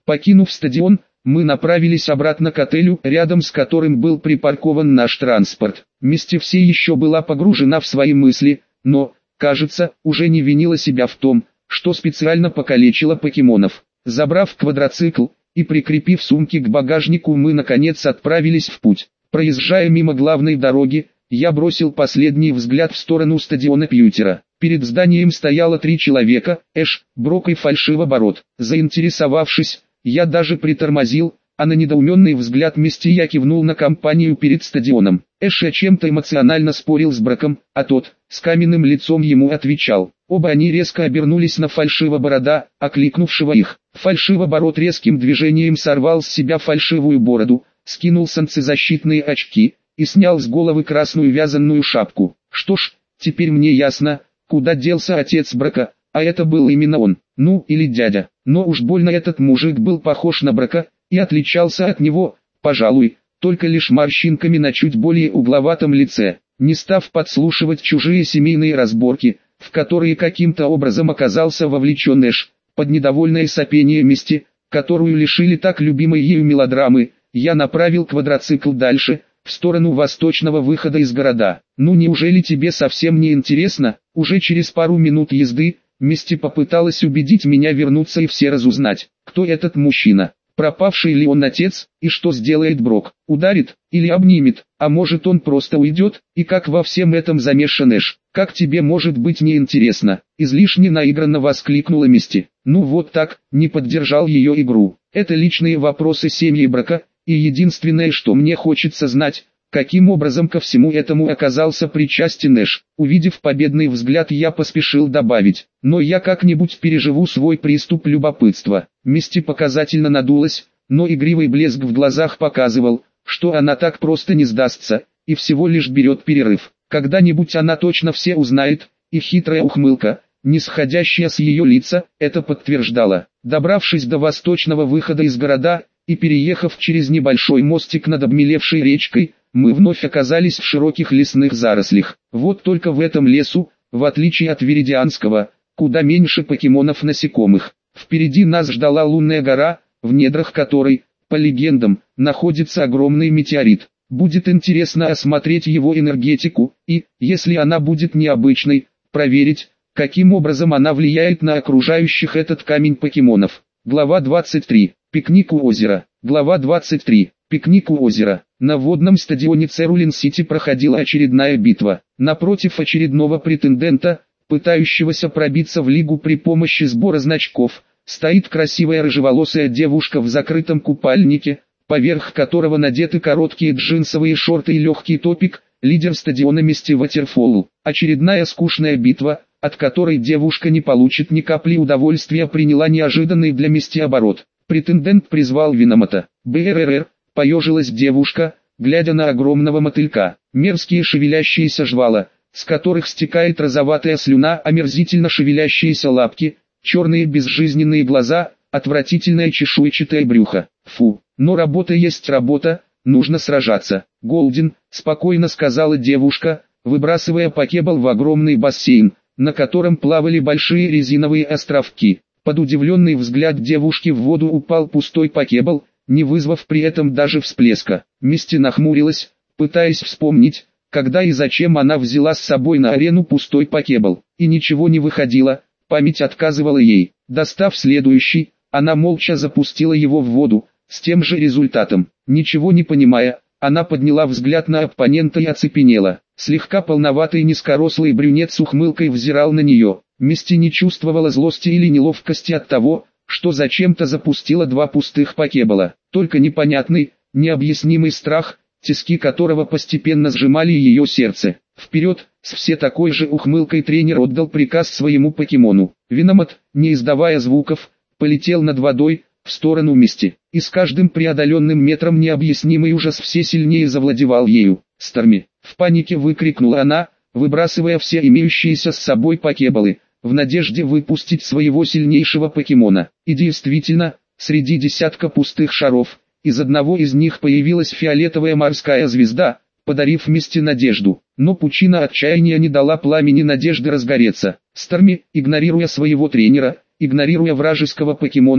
Покинув стадион, мы направились обратно к отелю, рядом с которым был припаркован наш транспорт. Мисти все еще была погружена в свои мысли, но, кажется, уже не винила себя в том, что специально покалечила покемонов. Забрав квадроцикл и прикрепив сумки к багажнику, мы наконец отправились в путь. Проезжая мимо главной дороги, я бросил последний взгляд в сторону стадиона Пьютера. Перед зданием стояло 3 человека: Эш, Брок и фальшивоборот. Заинтересовавшись, я даже притормозил, а на недоуменный взгляд Мисти я кивнул на компанию перед стадионом. Эш о чем-то эмоционально спорил с Броком, а тот, с каменным лицом ему отвечал. Оба они резко обернулись на фальшивоборода, окликнувшего их. Фальшивоборот резким движением сорвал с себя фальшивую бороду, скинул солнцезащитные очки и снял с головы красную вязаную шапку. Что ж, теперь мне ясно, куда делся отец Брока, а это был именно он, ну или дядя. Но уж больно этот мужик был похож на Брока и отличался от него, пожалуй, только лишь морщинками на чуть более угловатом лице. Не став подслушивать чужие семейные разборки, в которые каким-то образом оказался вовлечен Эш, под недовольное сопение Мисти, которую лишили так любимой ею мелодрамы, я направил квадроцикл дальше, в сторону восточного выхода из города. Ну неужели тебе совсем не интересно? Уже через пару минут езды, Мисти попыталась убедить меня вернуться и все разузнать, кто этот мужчина. Пропавший ли он отец, и что сделает Брок? Ударит, или обнимет, а может он просто уйдет, и как во всем этом замешан Эш? Как тебе может быть неинтересно? Излишне наигранно воскликнула Мисти. Ну вот так, не поддержал ее игру. Это личные вопросы семьи Брока, и единственное, что мне хочется знать, каким образом ко всему этому оказался причастен Эш. Увидев победный взгляд, я поспешил добавить: но я как-нибудь переживу свой приступ любопытства. Мисти показательно надулась, но игривый блеск в глазах показывал, что она так просто не сдастся, и всего лишь берет перерыв. Когда-нибудь она точно все узнает, и хитрая ухмылка, нисходящая с ее лица, это подтверждала. Добравшись до восточного выхода из города и переехав через небольшой мостик над обмелевшей речкой, мы вновь оказались в широких лесных зарослях. Вот только в этом лесу, в отличие от Веридианского, куда меньше покемонов-насекомых. Впереди нас ждала лунная гора, в недрах которой, по легендам, находится огромный метеорит. Будет интересно осмотреть его энергетику и, если она будет необычной, проверить, каким образом она влияет на окружающих этот камень покемонов. Глава 23. Пикник у озера. Глава 23. Пикник у озера. На водном стадионе Церулин-Сити проходила очередная битва. Напротив очередного претендента, пытающегося пробиться в лигу при помощи сбора значков, стоит красивая рыжеволосая девушка в закрытом купальнике, поверх которого надеты короткие джинсовые шорты и легкий топик, лидер стадиона Мисти Ватерфолл. Очередная скучная битва, от которой девушка не получит ни капли удовольствия, приняла неожиданный для Мисти оборот. Претендент призвал Виномата. БРР, поежилась девушка, глядя на огромного мотылька. Мерзкие шевелящиеся жвала, с которых стекает розоватая слюна, омерзительно шевелящиеся лапки, черные безжизненные глаза, отвратительное чешуйчатое брюхо. Фу, но работа есть работа, нужно сражаться. Голден, спокойно сказала девушка, выбрасывая покебол в огромный бассейн, на котором плавали большие резиновые островки. Под удивленный взгляд девушки в воду упал пустой покебол, не вызвав при этом даже всплеска. Мисти нахмурилась, пытаясь вспомнить, когда и зачем она взяла с собой на арену пустой покебол. И ничего не выходило, память отказывала ей. Достав следующий, она молча запустила его в воду, с тем же результатом. Ничего не понимая, она подняла взгляд на оппонента и оцепенела. Слегка полноватый низкорослый брюнет с ухмылкой взирал на нее. Мисти не чувствовала злости или неловкости от того, что зачем-то запустила 2 пустых покебола. Только непонятный, необъяснимый страх, тиски которого постепенно сжимали ее сердце. Вперед, с все такой же ухмылкой тренер отдал приказ своему покемону. Виномат, не издавая звуков, полетел над водой, в сторону Мисти. И с каждым преодоленным метром необъяснимый ужас все сильнее завладевал ею. «Старми!» — в панике выкрикнула она, выбрасывая все имеющиеся с собой покеболы, в надежде выпустить своего сильнейшего покемона. И действительно, среди десятка пустых шаров, из одного из них появилась фиолетовая морская звезда, подарив Мисти надежду. Но пучина отчаяния не дала пламени надежды разгореться. Старми, игнорируя своего тренера, игнорируя вражеского покемона,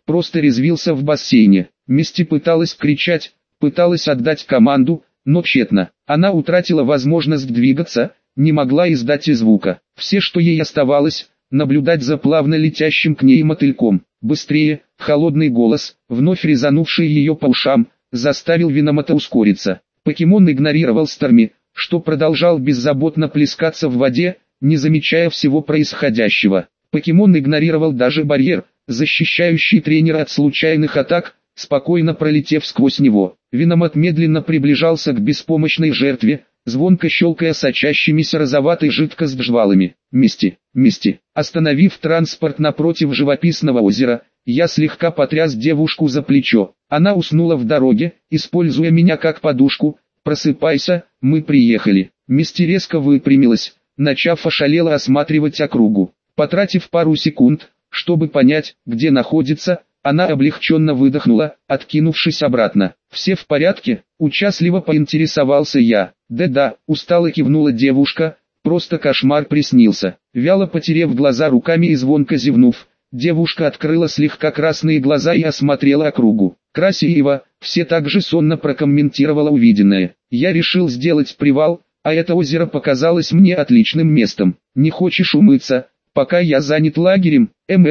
просто резвился в бассейне. Мисти пыталась кричать, пыталась отдать команду, но тщетно. Она утратила возможность двигаться, не могла издать и звука. Все, что ей оставалось, наблюдать за плавно летящим к ней мотыльком. Быстрее, холодный голос, вновь резанувший ее по ушам, заставил Веномота ускориться. Покемон игнорировал Старми, что продолжал беззаботно плескаться в воде, не замечая всего происходящего. Покемон игнорировал даже барьер, защищающий тренера от случайных атак, спокойно пролетев сквозь него. Веномот медленно приближался к беспомощной жертве, звонко щелкая сочащимися розоватой жидкость жвалами. Мисти. Остановив транспорт напротив живописного озера, я слегка потряс девушку за плечо. Она уснула в дороге, используя меня как подушку. «Просыпайся, мы приехали». Мисти резко выпрямилась, начав ошалело осматривать округу. Потратив пару секунд, чтобы понять, где находится, она облегченно выдохнула, откинувшись обратно. «Все в порядке?» – участливо поинтересовался я. «Да-да», – устало кивнула девушка, – «просто кошмар приснился». Вяло потерев глаза руками и звонко зевнув, девушка открыла слегка красные глаза и осмотрела округу. «Красиво», – все так же сонно прокомментировала увиденное. «Я решил сделать привал, а это озеро показалось мне отличным местом. Не хочешь умыться, пока я занят лагерем?»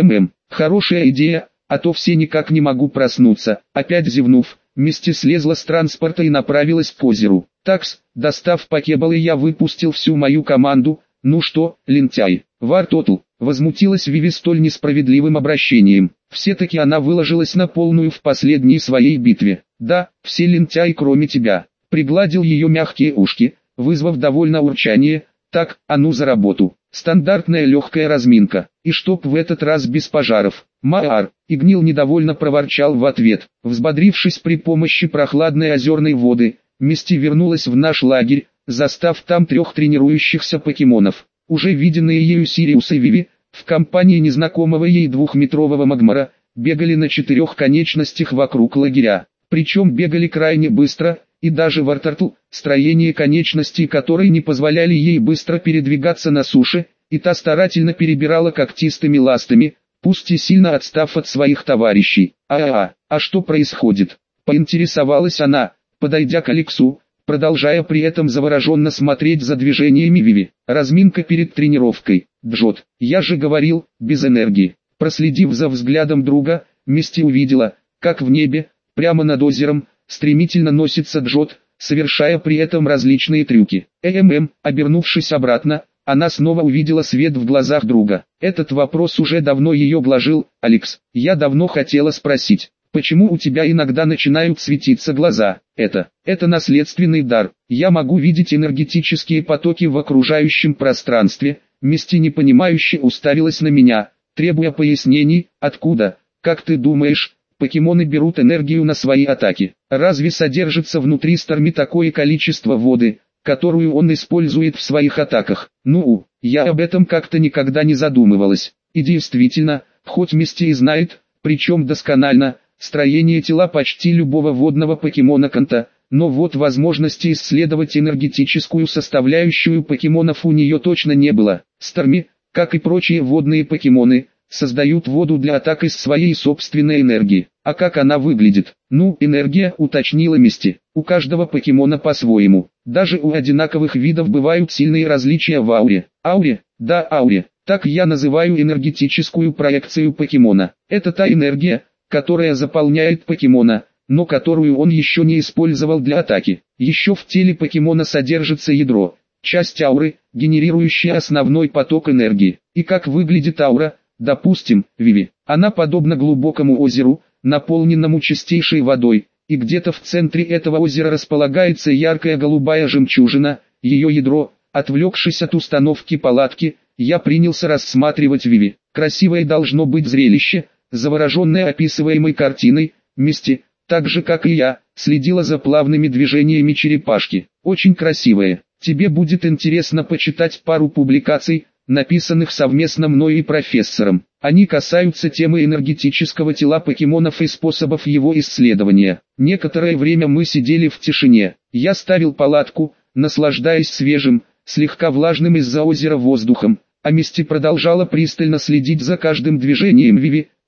Хорошая идея, а то все никак не могу проснуться». Опять зевнув, Мисти слезла с транспорта и направилась к озеру. «Такс», достав покебалы, я выпустил всю мою команду. «Ну что, лентяй, Вартотл», возмутилась Виви столь несправедливым обращением. Все-таки она выложилась на полную в последней своей битве. «Да, все лентяи кроме тебя», пригладил ее мягкие ушки, вызвав довольно урчание. «Так, а ну за работу». Стандартная легкая разминка. И чтоб в этот раз без пожаров. «Маар», Игнил недовольно проворчал в ответ. Взбодрившись при помощи прохладной озерной воды, Мисти вернулась в наш лагерь, застав там 3 тренирующихся покемонов. Уже виденные ею Сириус и Виви, в компании незнакомого ей 2-метрового Магмара, бегали на 4 конечностях вокруг лагеря. Причем бегали крайне быстро, и даже Вартотл, строение конечностей которой не позволяли ей быстро передвигаться на суше, и та старательно перебирала когтистыми ластами, пусть и сильно отстав от своих товарищей. А что происходит?» – поинтересовалась она, подойдя к Алексу, продолжая при этом завороженно смотреть за движениями Виви. «Разминка перед тренировкой, Джот, я же говорил, без энергии». Проследив за взглядом друга, Мисти увидела, как в небе, прямо над озером, стремительно носится Джот, совершая при этом различные трюки. Обернувшись обратно, она снова увидела свет в глазах друга. Этот вопрос уже давно ее блажил. «Алекс, я давно хотела спросить, почему у тебя иногда начинают светиться глаза?» Это наследственный дар. Я могу видеть энергетические потоки в окружающем пространстве». Мисти непонимающе уставилась на меня, требуя пояснений. «Откуда, как ты думаешь, покемоны берут энергию на свои атаки? Разве содержится внутри Старми такое количество воды, которую он использует в своих атаках?» «Ну, я об этом как-то никогда не задумывалась». И действительно, хоть Мисти и знает, причем досконально, строение тела почти любого водного покемона Канта, но вот возможности исследовать энергетическую составляющую покемонов у нее точно не было. Старми, как и прочие водные покемоны, создают воду для атак из своей собственной энергии. А как она выглядит? «Ну, энергия», уточнила Мисти. «У каждого покемона по-своему. Даже у одинаковых видов бывают сильные различия в ауре». «Ауре?» «Да, ауре. Так я называю энергетическую проекцию покемона. Это та энергия, которая заполняет покемона, но которую он еще не использовал для атаки. Еще в теле покемона содержится ядро, часть ауры, генерирующая основной поток энергии. И как выглядит аура? Допустим, Виви. Она подобна глубокому озеру, наполненному чистейшей водой, и где-то в центре этого озера располагается яркая голубая жемчужина, ее ядро. Отвлекшись от установки палатки, я принялся рассматривать Виви. Красивое должно быть зрелище, завороженная описываемой картиной. Мисти, так же как и я, следила за плавными движениями черепашки. Очень красивая. Тебе будет интересно почитать пару публикаций, написанных совместно мной и профессором. Они касаются темы энергетического тела покемонов и способов его исследования. Некоторое время мы сидели в тишине. Я ставил палатку, наслаждаясь свежим, слегка влажным из-за озера воздухом, а Мисти продолжала пристально следить за каждым движением Виви,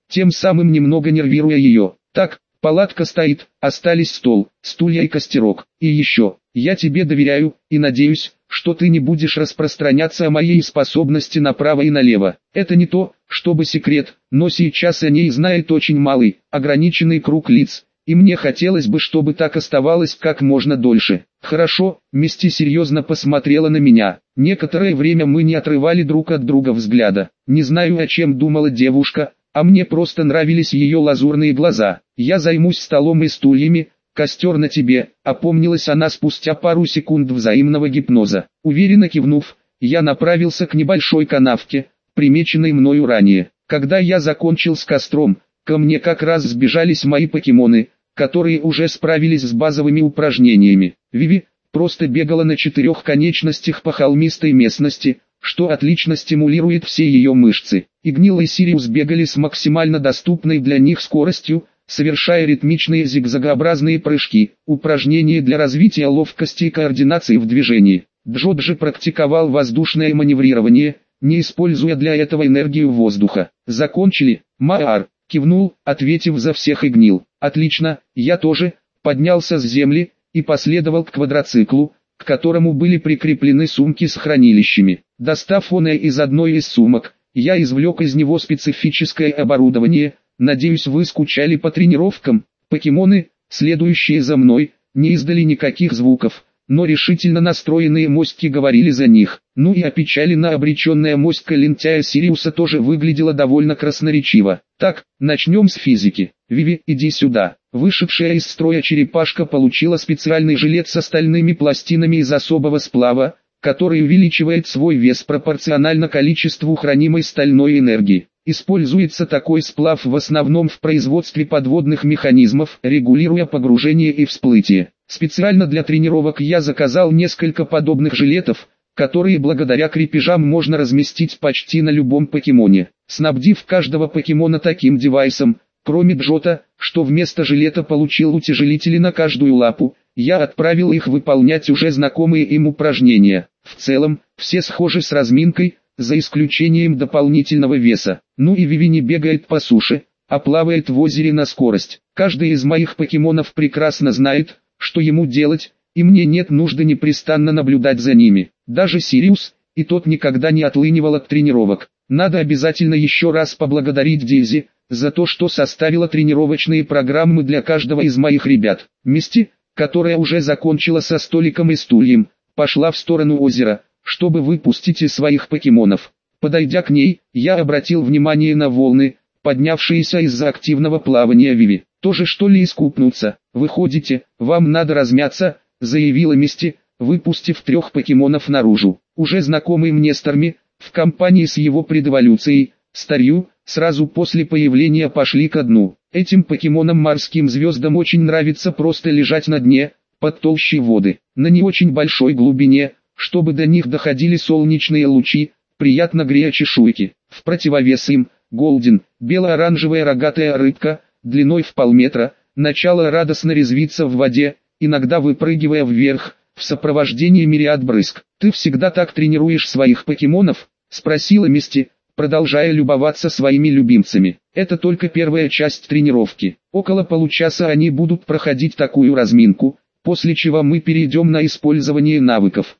тем самым немного нервируя ее. Так, палатка стоит, остались стол, стулья и костерок. И еще, я тебе доверяю, и надеюсь, что ты не будешь распространяться о моей способности направо и налево. Это не то, чтобы секрет, но сейчас о ней знает очень малый, ограниченный круг лиц. И мне хотелось бы, чтобы так оставалось как можно дольше. Хорошо, Мисти серьезно посмотрела на меня. Некоторое время мы не отрывали друг от друга взгляда. Не знаю, о чем думала девушка, а мне просто нравились ее лазурные глаза. Я займусь столом и стульями, костер на тебе, опомнилась она спустя пару секунд взаимного гипноза. Уверенно кивнув, я направился к небольшой канавке, примеченной мною ранее. Когда я закончил с костром, ко мне как раз сбежались мои покемоны, которые уже справились с базовыми упражнениями. Виви просто бегала на 4 конечностях по холмистой местности, что отлично стимулирует все ее мышцы. Игнил и Сириус бегали с максимально доступной для них скоростью, совершая ритмичные зигзагообразные прыжки, упражнения для развития ловкости и координации в движении. Джоджи практиковал воздушное маневрирование, не используя для этого энергию воздуха. «Закончили, Маар?» Кивнул, ответив за всех Игнил. «Отлично, я тоже», поднялся с земли и последовал к квадроциклу, к которому были прикреплены сумки с хранилищами. Достав оное из одной из сумок, я извлек из него специфическое оборудование. Надеюсь, вы скучали по тренировкам. Покемоны, следующие за мной, не издали никаких звуков, но решительно настроенные моськи говорили за них. Ну и опечаленно обреченная моська лентяя Сириуса тоже выглядела довольно красноречиво. Так, начнем с физики. Виви, иди сюда. Вышедшая из строя черепашка получила специальный жилет с стальными пластинами из особого сплава, который увеличивает свой вес пропорционально количеству хранимой стальной энергии. Используется такой сплав в основном в производстве подводных механизмов, регулируя погружение и всплытие. Специально для тренировок я заказал несколько подобных жилетов, которые благодаря крепежам можно разместить почти на любом покемоне. Снабдив каждого покемона таким девайсом, кроме Джота, что вместо жилета получил утяжелители на каждую лапу, я отправил их выполнять уже знакомые им упражнения. В целом, все схожи с разминкой, за исключением дополнительного веса. Ну и Виви не бегает по суше, а плавает в озере на скорость. Каждый из моих покемонов прекрасно знает, что ему делать, и мне нет нужды непрестанно наблюдать за ними. Даже Сириус, и тот никогда не отлынивал от тренировок. Надо обязательно еще раз поблагодарить Дейзи за то, что составила тренировочные программы для каждого из моих ребят. Мисти, которая уже закончила со столиком и стульем, пошла в сторону озера, чтобы выпустить из своих покемонов. Подойдя к ней, я обратил внимание на волны, поднявшиеся из-за активного плавания Виви. «Тоже что ли искупнуться? Выходите, вам надо размяться», заявила Мисти, выпустив 3 покемонов наружу. Уже знакомый мне Старми, в компании с его предэволюцией, Старью, сразу после появления пошли ко дну. Этим покемонам морским звездам очень нравится просто лежать на дне, под толщей воды, на не очень большой глубине, чтобы до них доходили солнечные лучи, приятно грея чешуйки. В противовес им, Голден, бело-оранжевая рогатая рыбка, длиной в полметра, начала радостно резвиться в воде, иногда выпрыгивая вверх, в сопровождении мириад брызг. «Ты всегда так тренируешь своих покемонов?» — спросила Мисти, продолжая любоваться своими любимцами. «Это только первая часть тренировки. Около получаса они будут проходить такую разминку, после чего мы перейдем на использование навыков.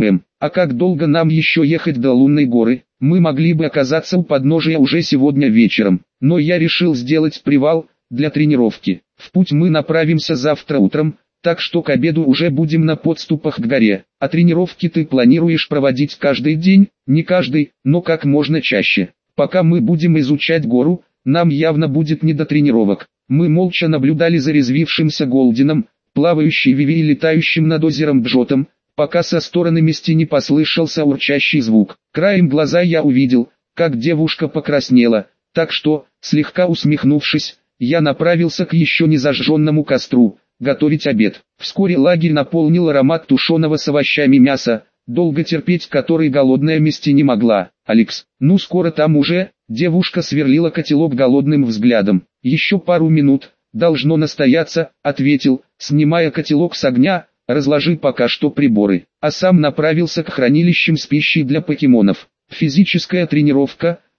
А как долго нам еще ехать до Лунной горы? Мы могли бы оказаться у подножия уже сегодня вечером, но я решил сделать привал для тренировки. В путь мы направимся завтра утром, так что к обеду уже будем на подступах к горе. А тренировки ты планируешь проводить каждый день? Не каждый, но как можно чаще. Пока мы будем изучать гору, нам явно будет не до тренировок». Мы молча наблюдали за резвившимся Голденом, плавающей Виви и летающим над озером Джотом, пока со стороны Мисти не послышался урчащий звук. Краем глаза я увидел, как девушка покраснела, так что, слегка усмехнувшись, я направился к еще не зажженному костру, готовить обед. Вскоре лагерь наполнил аромат тушеного с овощами мяса, долго терпеть который голодная Мисти не могла. «Алекс, ну скоро там уже?» Девушка сверлила котелок голодным взглядом. «Еще пару минут, должно настояться», — ответил, снимая котелок с огня. «Разложи пока что приборы», а сам направился к хранилищам с пищей для покемонов. Физическая тренировка,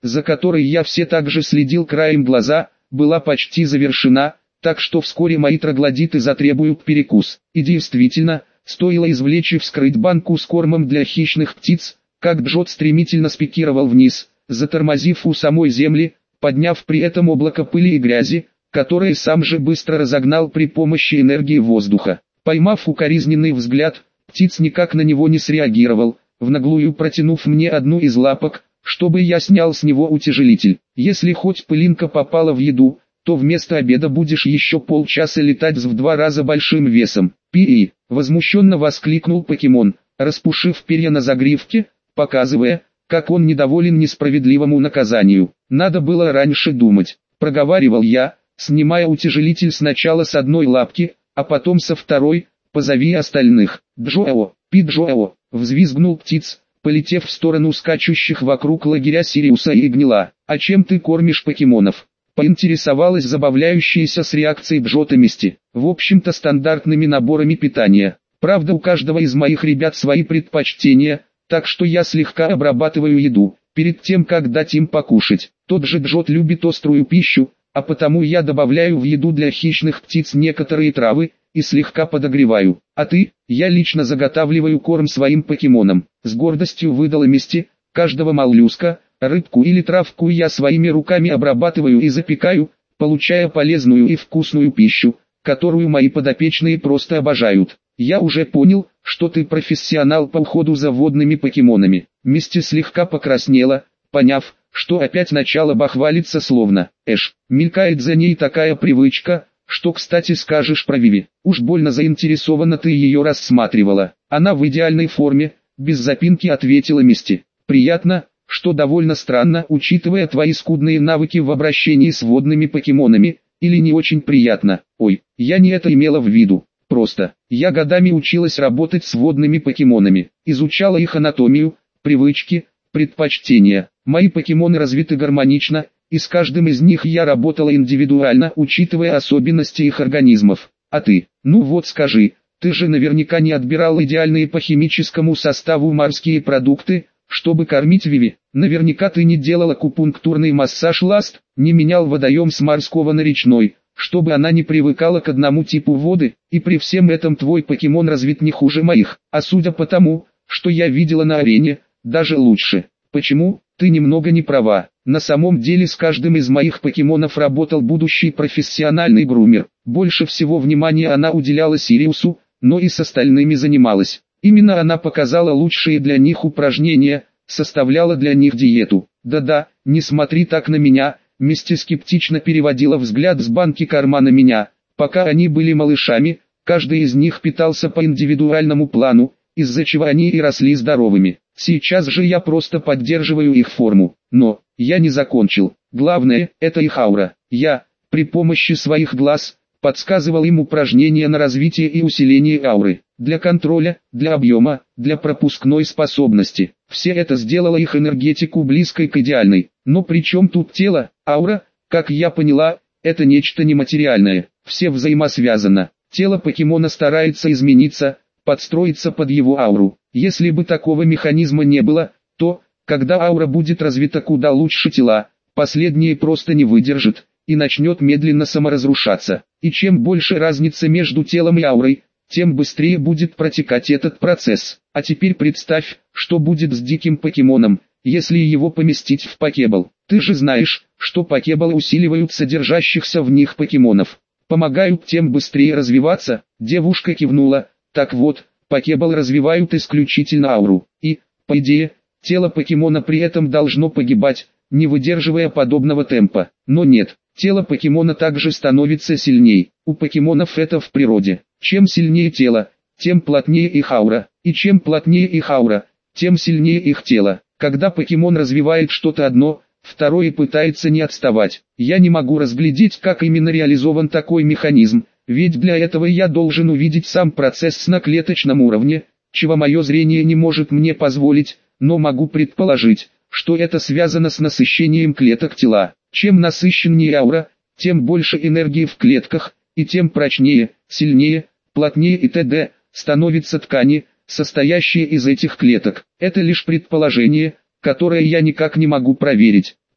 за которой я все так же следил краем глаза, была почти завершена, так что вскоре мои троглодиты затребуют перекус. И действительно, стоило извлечь и вскрыть банку с кормом для хищных птиц, как Джот стремительно спикировал вниз, затормозив у самой земли, подняв при этом облако пыли и грязи, которое сам же быстро разогнал при помощи энергии воздуха. Поймав укоризненный взгляд, птиц никак на него не среагировал, в наглую протянув мне одну из лапок, чтобы я снял с него утяжелитель. Если хоть пылинка попала в еду, то вместо обеда будешь еще полчаса летать с в 2 раза большим весом. Пи! Возмущенно воскликнул покемон, распушив перья на загривке, показывая, как он недоволен несправедливому наказанию. Надо было раньше думать, проговаривал я, снимая утяжелитель сначала с одной лапки, а потом со второй. Позови остальных. Джоэо, Пи-Джоэо, взвизгнул птиц, полетев в сторону скачущих вокруг лагеря Сириуса и Гнила. А чем ты кормишь покемонов? Поинтересовалась забавляющаяся с реакцией Джота Мисти. В общем-то стандартными наборами питания. Правда, у каждого из моих ребят свои предпочтения, так что я слегка обрабатываю еду, перед тем как дать им покушать. Тот же Джот любит острую пищу, а потому я добавляю в еду для хищных птиц некоторые травы и слегка подогреваю. А ты? Я лично заготавливаю корм своим покемонам. С гордостью выдала Мисти, каждого моллюска, рыбку или травку я своими руками обрабатываю и запекаю, получая полезную и вкусную пищу, которую мои подопечные просто обожают. Я уже понял, что ты профессионал по уходу за водными покемонами. Мисти слегка покраснела, поняв, что опять начало бахвалиться словно Эш. Мелькает за ней такая привычка, что кстати скажешь про Виви. Уж больно заинтересованно ты ее рассматривала. Она в идеальной форме, без запинки ответила Мисти. Приятно, что довольно странно, учитывая твои скудные навыки в обращении с водными покемонами, или не очень приятно. Ой, я не это имела в виду. Просто, я годами училась работать с водными покемонами, изучала их анатомию, привычки, предпочтения. Мои покемоны развиты гармонично, и с каждым из них я работала индивидуально, учитывая особенности их организмов. А ты, ну вот скажи, ты же наверняка не отбирал идеальные по химическому составу морские продукты, чтобы кормить Виви. Наверняка ты не делал акупунктурный массаж ласт, не менял водоем с морского на речной, чтобы она не привыкала к одному типу воды, и при всем этом твой покемон развит не хуже моих, а судя по тому, что я видела на арене, даже лучше. Почему? Ты немного не права. На самом деле с каждым из моих покемонов работал будущий профессиональный грумер. Больше всего внимания она уделяла Сириусу, но и с остальными занималась. Именно она показала лучшие для них упражнения, составляла для них диету. Да-да, не смотри так на меня, Мисти скептично переводила взгляд с банки кармана меня. Пока они были малышами, каждый из них питался по индивидуальному плану, из-за чего они и росли здоровыми. Сейчас же я просто поддерживаю их форму. Но, я не закончил. Главное, это их аура. Я, при помощи своих глаз, подсказывал им упражнения на развитие и усиление ауры. Для контроля, для объема, для пропускной способности. Все это сделало их энергетику близкой к идеальной. Но при чем тут тело? Аура, как я поняла, это нечто нематериальное. Все взаимосвязано. Тело покемона старается измениться, подстроиться под его ауру. Если бы такого механизма не было, то, когда аура будет развита куда лучше тела, последнее просто не выдержит и начнет медленно саморазрушаться. И чем больше разница между телом и аурой, тем быстрее будет протекать этот процесс. А теперь представь, что будет с диким покемоном, если его поместить в покебл. Ты же знаешь, что покеблы усиливают содержащихся в них покемонов. Помогают тем быстрее развиваться. Девушка кивнула. Так вот, покебл развивают исключительно ауру. И, по идее, тело покемона при этом должно погибать, не выдерживая подобного темпа. Но нет, тело покемона также становится сильней. У покемонов это в природе. Чем сильнее тело, тем плотнее их аура. И чем плотнее их аура, тем сильнее их тело. Когда покемон развивает что-то одно, второе пытается не отставать. Я не могу разглядеть, как именно реализован такой механизм, ведь для этого я должен увидеть сам процесс на клеточном уровне, чего мое зрение не может мне позволить, но могу предположить, что это связано с насыщением клеток тела. Чем насыщеннее аура, тем больше энергии в клетках, и тем прочнее, сильнее, плотнее и т.д. становятся ткани, состоящие из этих клеток. Это лишь предположение, которое я никак не могу проверить.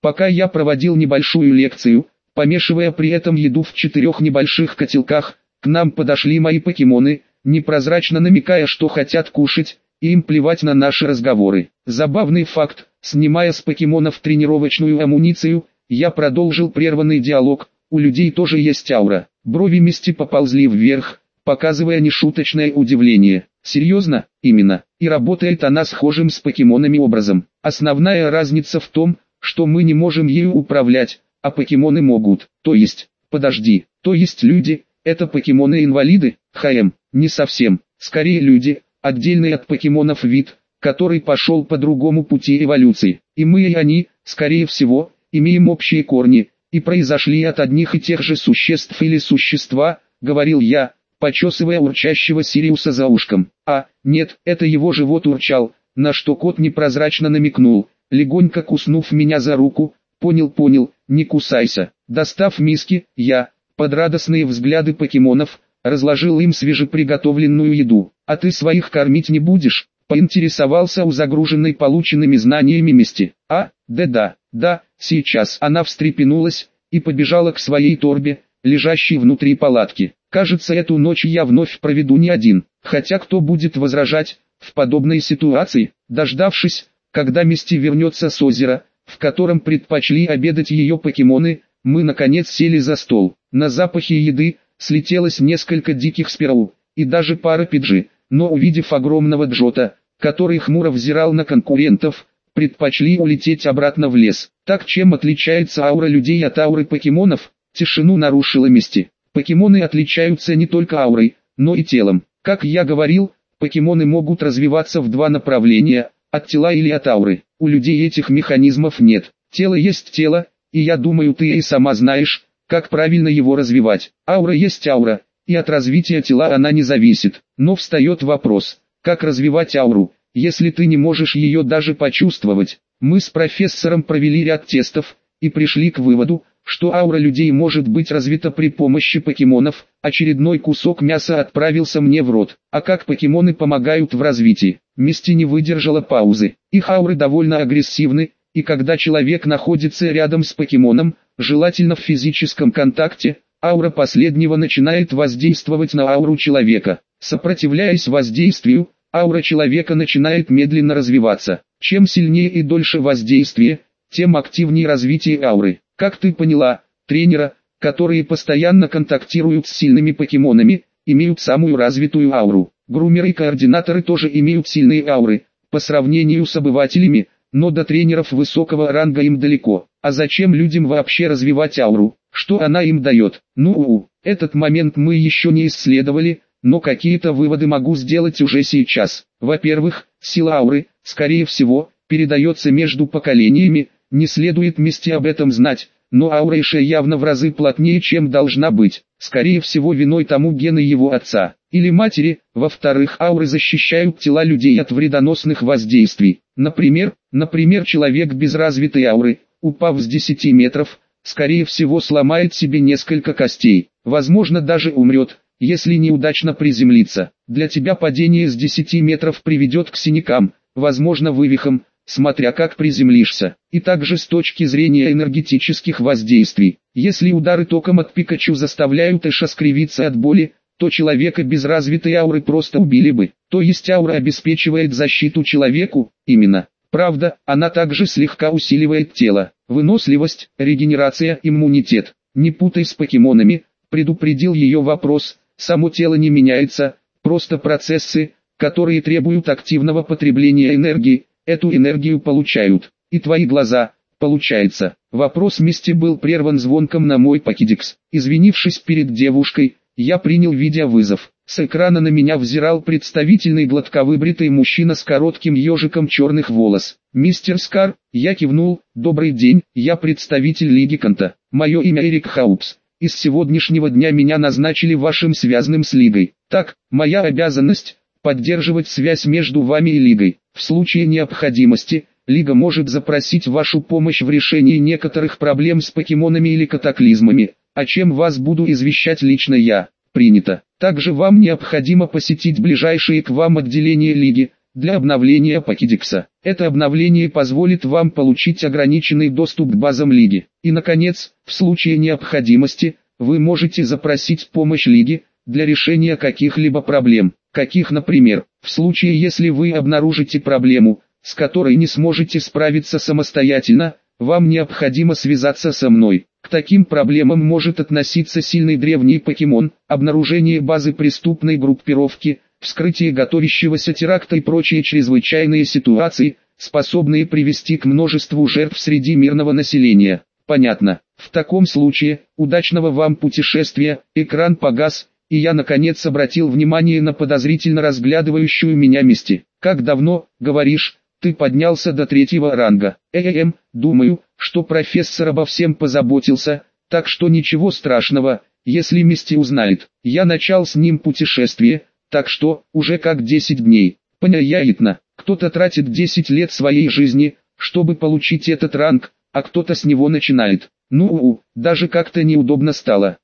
Пока я проводил небольшую лекцию, помешивая при этом еду в 4 небольших котелках, к нам подошли мои покемоны, непрозрачно намекая, что хотят кушать, и им плевать на наши разговоры. Забавный факт, снимая с покемонов тренировочную амуницию, я продолжил прерванный диалог. У людей тоже есть аура. Брови Мисти поползли вверх, показывая нешуточное удивление. Серьезно? Именно. И работает она схожим с покемонами образом. Основная разница в том, что мы не можем ею управлять, а покемоны могут. То есть, подожди, то есть люди, это покемоны-инвалиды? Не совсем. Скорее люди, отдельный от покемонов вид, который пошел по другому пути эволюции. И мы и они, скорее всего, имеем общие корни, и произошли от одних и тех же существ или существа, говорил я, почесывая урчащего Сириуса за ушком. А, нет, это его живот урчал, на что кот непрозрачно намекнул, легонько куснув меня за руку. Понял, не кусайся. Достав миски, я, под радостные взгляды покемонов, разложил им свежеприготовленную еду. А ты своих кормить не будешь? Поинтересовался у загруженной полученными знаниями Мисти. Да, сейчас. Она встрепенулась и побежала к своей торбе, лежащей внутри палатки. Кажется, эту ночь я вновь проведу не один. Хотя кто будет возражать в подобной ситуации? Дождавшись, когда Мисти вернется с озера, в котором предпочли обедать ее покемоны, мы наконец сели за стол. На запахе еды слетелось несколько диких спироу и даже пара пиджи, но увидев огромного Джота, который хмуро взирал на конкурентов, предпочли улететь обратно в лес. Так чем отличается аура людей от ауры покемонов? Тишину нарушила Мисти. Покемоны отличаются не только аурой, но и телом. Как я говорил, покемоны могут развиваться в два направления, от тела или от ауры. У людей этих механизмов нет. Тело есть тело, и я думаю, ты и сама знаешь, как правильно его развивать. Аура есть аура, и от развития тела она не зависит. Но встает вопрос, как развивать ауру, если ты не можешь ее даже почувствовать? Мы с профессором провели ряд тестов, и пришли к выводу, что аура людей может быть развита при помощи покемонов. Очередной кусок мяса отправился мне в рот. А как покемоны помогают в развитии? Мисти не выдержала паузы. Их ауры довольно агрессивны, и когда человек находится рядом с покемоном, желательно в физическом контакте, аура последнего начинает воздействовать на ауру человека. Сопротивляясь воздействию, аура человека начинает медленно развиваться. Чем сильнее и дольше воздействие, тем активнее развитие ауры. Как ты поняла, тренера, которые постоянно контактируют с сильными покемонами, имеют самую развитую ауру. Грумеры и координаторы тоже имеют сильные ауры, по сравнению с обывателями, но до тренеров высокого ранга им далеко. А зачем людям вообще развивать ауру? Что она им дает? Этот момент мы еще не исследовали, но какие-то выводы могу сделать уже сейчас. Во-первых, сила ауры, скорее всего, передается между поколениями, не следует Мисти об этом знать, но аура Эша явно в разы плотнее, чем должна быть. Скорее всего, виной тому гены его отца или матери. Во-вторых, ауры защищают тела людей от вредоносных воздействий. Например, человек без развитой ауры, упав с 10 метров, скорее всего сломает себе несколько костей, возможно даже умрет, если неудачно приземлиться. Для тебя падение с 10 метров приведет к синякам, возможно вывихам, смотря как приземлишься. И также с точки зрения энергетических воздействий, если удары током от Пикачу заставляют Эша скривиться от боли, то человека без развитой ауры просто убили бы. То есть аура обеспечивает защиту человеку, именно. Правда, она также слегка усиливает тело, выносливость, регенерация, иммунитет. Не путай с покемонами, предупредил ее вопрос, само тело не меняется, просто процессы, которые требуют активного потребления энергии, эту энергию получают. И твои глаза, получается. Вопрос Мисти был прерван звонком на мой покедикс. Извинившись перед девушкой, я принял видеовызов. С экрана на меня взирал представительный гладковыбритый мужчина с коротким ежиком черных волос. «Мистер Скар», я кивнул, «добрый день, я представитель Лиги Канта. Мое имя Эрик Хаупс. И с сегодняшнего дня меня назначили вашим связанным с Лигой. Так, моя обязанность – поддерживать связь между вами и Лигой. В случае необходимости, Лига может запросить вашу помощь в решении некоторых проблем с покемонами или катаклизмами, о чем вас буду извещать лично я. Принято. Также вам необходимо посетить ближайшие к вам отделения Лиги, для обновления покедикса. Это обновление позволит вам получить ограниченный доступ к базам Лиги. И наконец, в случае необходимости, вы можете запросить помощь Лиги для решения каких-либо проблем. Каких, например, в случае если вы обнаружите проблему, с которой не сможете справиться самостоятельно, вам необходимо связаться со мной. К таким проблемам может относиться сильный древний покемон, обнаружение базы преступной группировки, вскрытие готовящегося теракта и прочие чрезвычайные ситуации, способные привести к множеству жертв среди мирного населения. Понятно. В таком случае, удачного вам путешествия. Экран погас, и я наконец обратил внимание на подозрительно разглядывающую меня Мисти. Как давно, говоришь, ты поднялся до 3-го ранга? Думаю, что профессор обо всем позаботился, так что ничего страшного, если Мисти узнает. Я начал с ним путешествие, так что, уже как 10 дней. Понятно, кто-то тратит 10 лет своей жизни, чтобы получить этот ранг, а кто-то с него начинает. Даже как-то неудобно стало.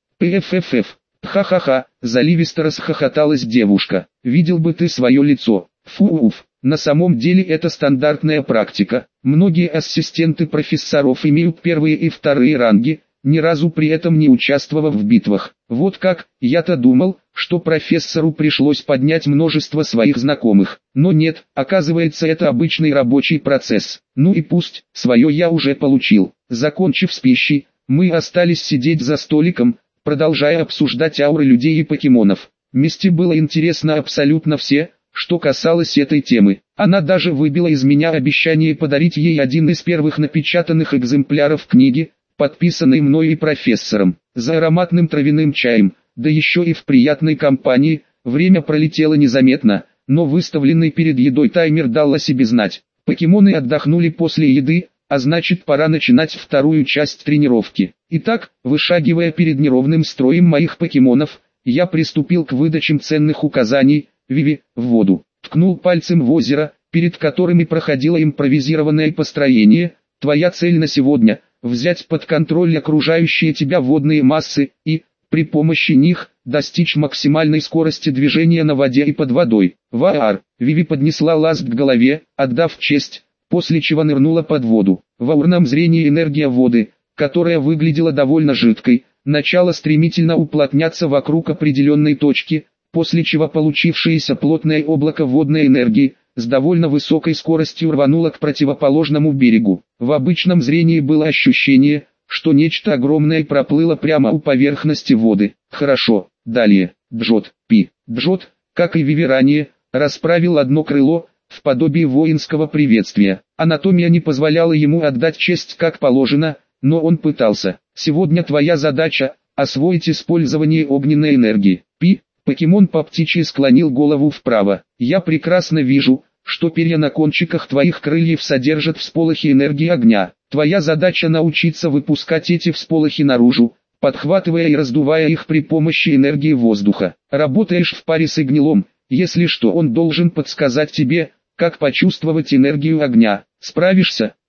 Ха-ха-ха, заливисто расхохоталась девушка. Видел бы ты свое лицо. Фу-уф. На самом деле это стандартная практика. Многие ассистенты профессоров имеют первые и вторые ранги, ни разу при этом не участвовав в битвах. Вот как, я-то думал, что профессору пришлось поднять множество своих знакомых. Но нет, оказывается, это обычный рабочий процесс. Ну и пусть, свое я уже получил. Закончив с пищей, мы остались сидеть за столиком, продолжая обсуждать ауры людей и покемонов. Мисти было интересно абсолютно все, что касалось этой темы. Она даже выбила из меня обещание подарить ей один из первых напечатанных экземпляров книги, подписанной мной и профессором. За ароматным травяным чаем, да еще и в приятной компании, время пролетело незаметно, но выставленный перед едой таймер дал о себе знать. Покемоны отдохнули после еды, а значит пора начинать вторую часть тренировки. Итак, вышагивая перед неровным строем моих покемонов, я приступил к выдачам ценных указаний. Виви, в воду. Ткнул пальцем в озеро, перед которым и проходило импровизированное построение. Твоя цель на сегодня – взять под контроль окружающие тебя водные массы и, при помощи них, достичь максимальной скорости движения на воде и под водой. Ваар. Виви поднесла ласт к голове, отдав честь, после чего нырнула под воду. В аурном зрении энергия воды, которая выглядела довольно жидкой, начала стремительно уплотняться вокруг определенной точки, после чего получившееся плотное облако водной энергии с довольно высокой скоростью рвануло к противоположному берегу. В обычном зрении было ощущение, что нечто огромное проплыло прямо у поверхности воды. Хорошо, далее. Джот, как и Виви ранее, расправил одно крыло, в подобии воинского приветствия. Анатомия не позволяла ему отдать честь как положено, но он пытался. Сегодня твоя задача – освоить использование огненной энергии. Покемон по птичьи склонил голову вправо. Я прекрасно вижу, что перья на кончиках твоих крыльев содержат всполохи энергии огня. Твоя задача научиться выпускать эти всполохи наружу, подхватывая и раздувая их при помощи энергии воздуха. Работаешь в паре с Игнилом, если что он должен подсказать тебе, как почувствовать энергию огня. Справишься?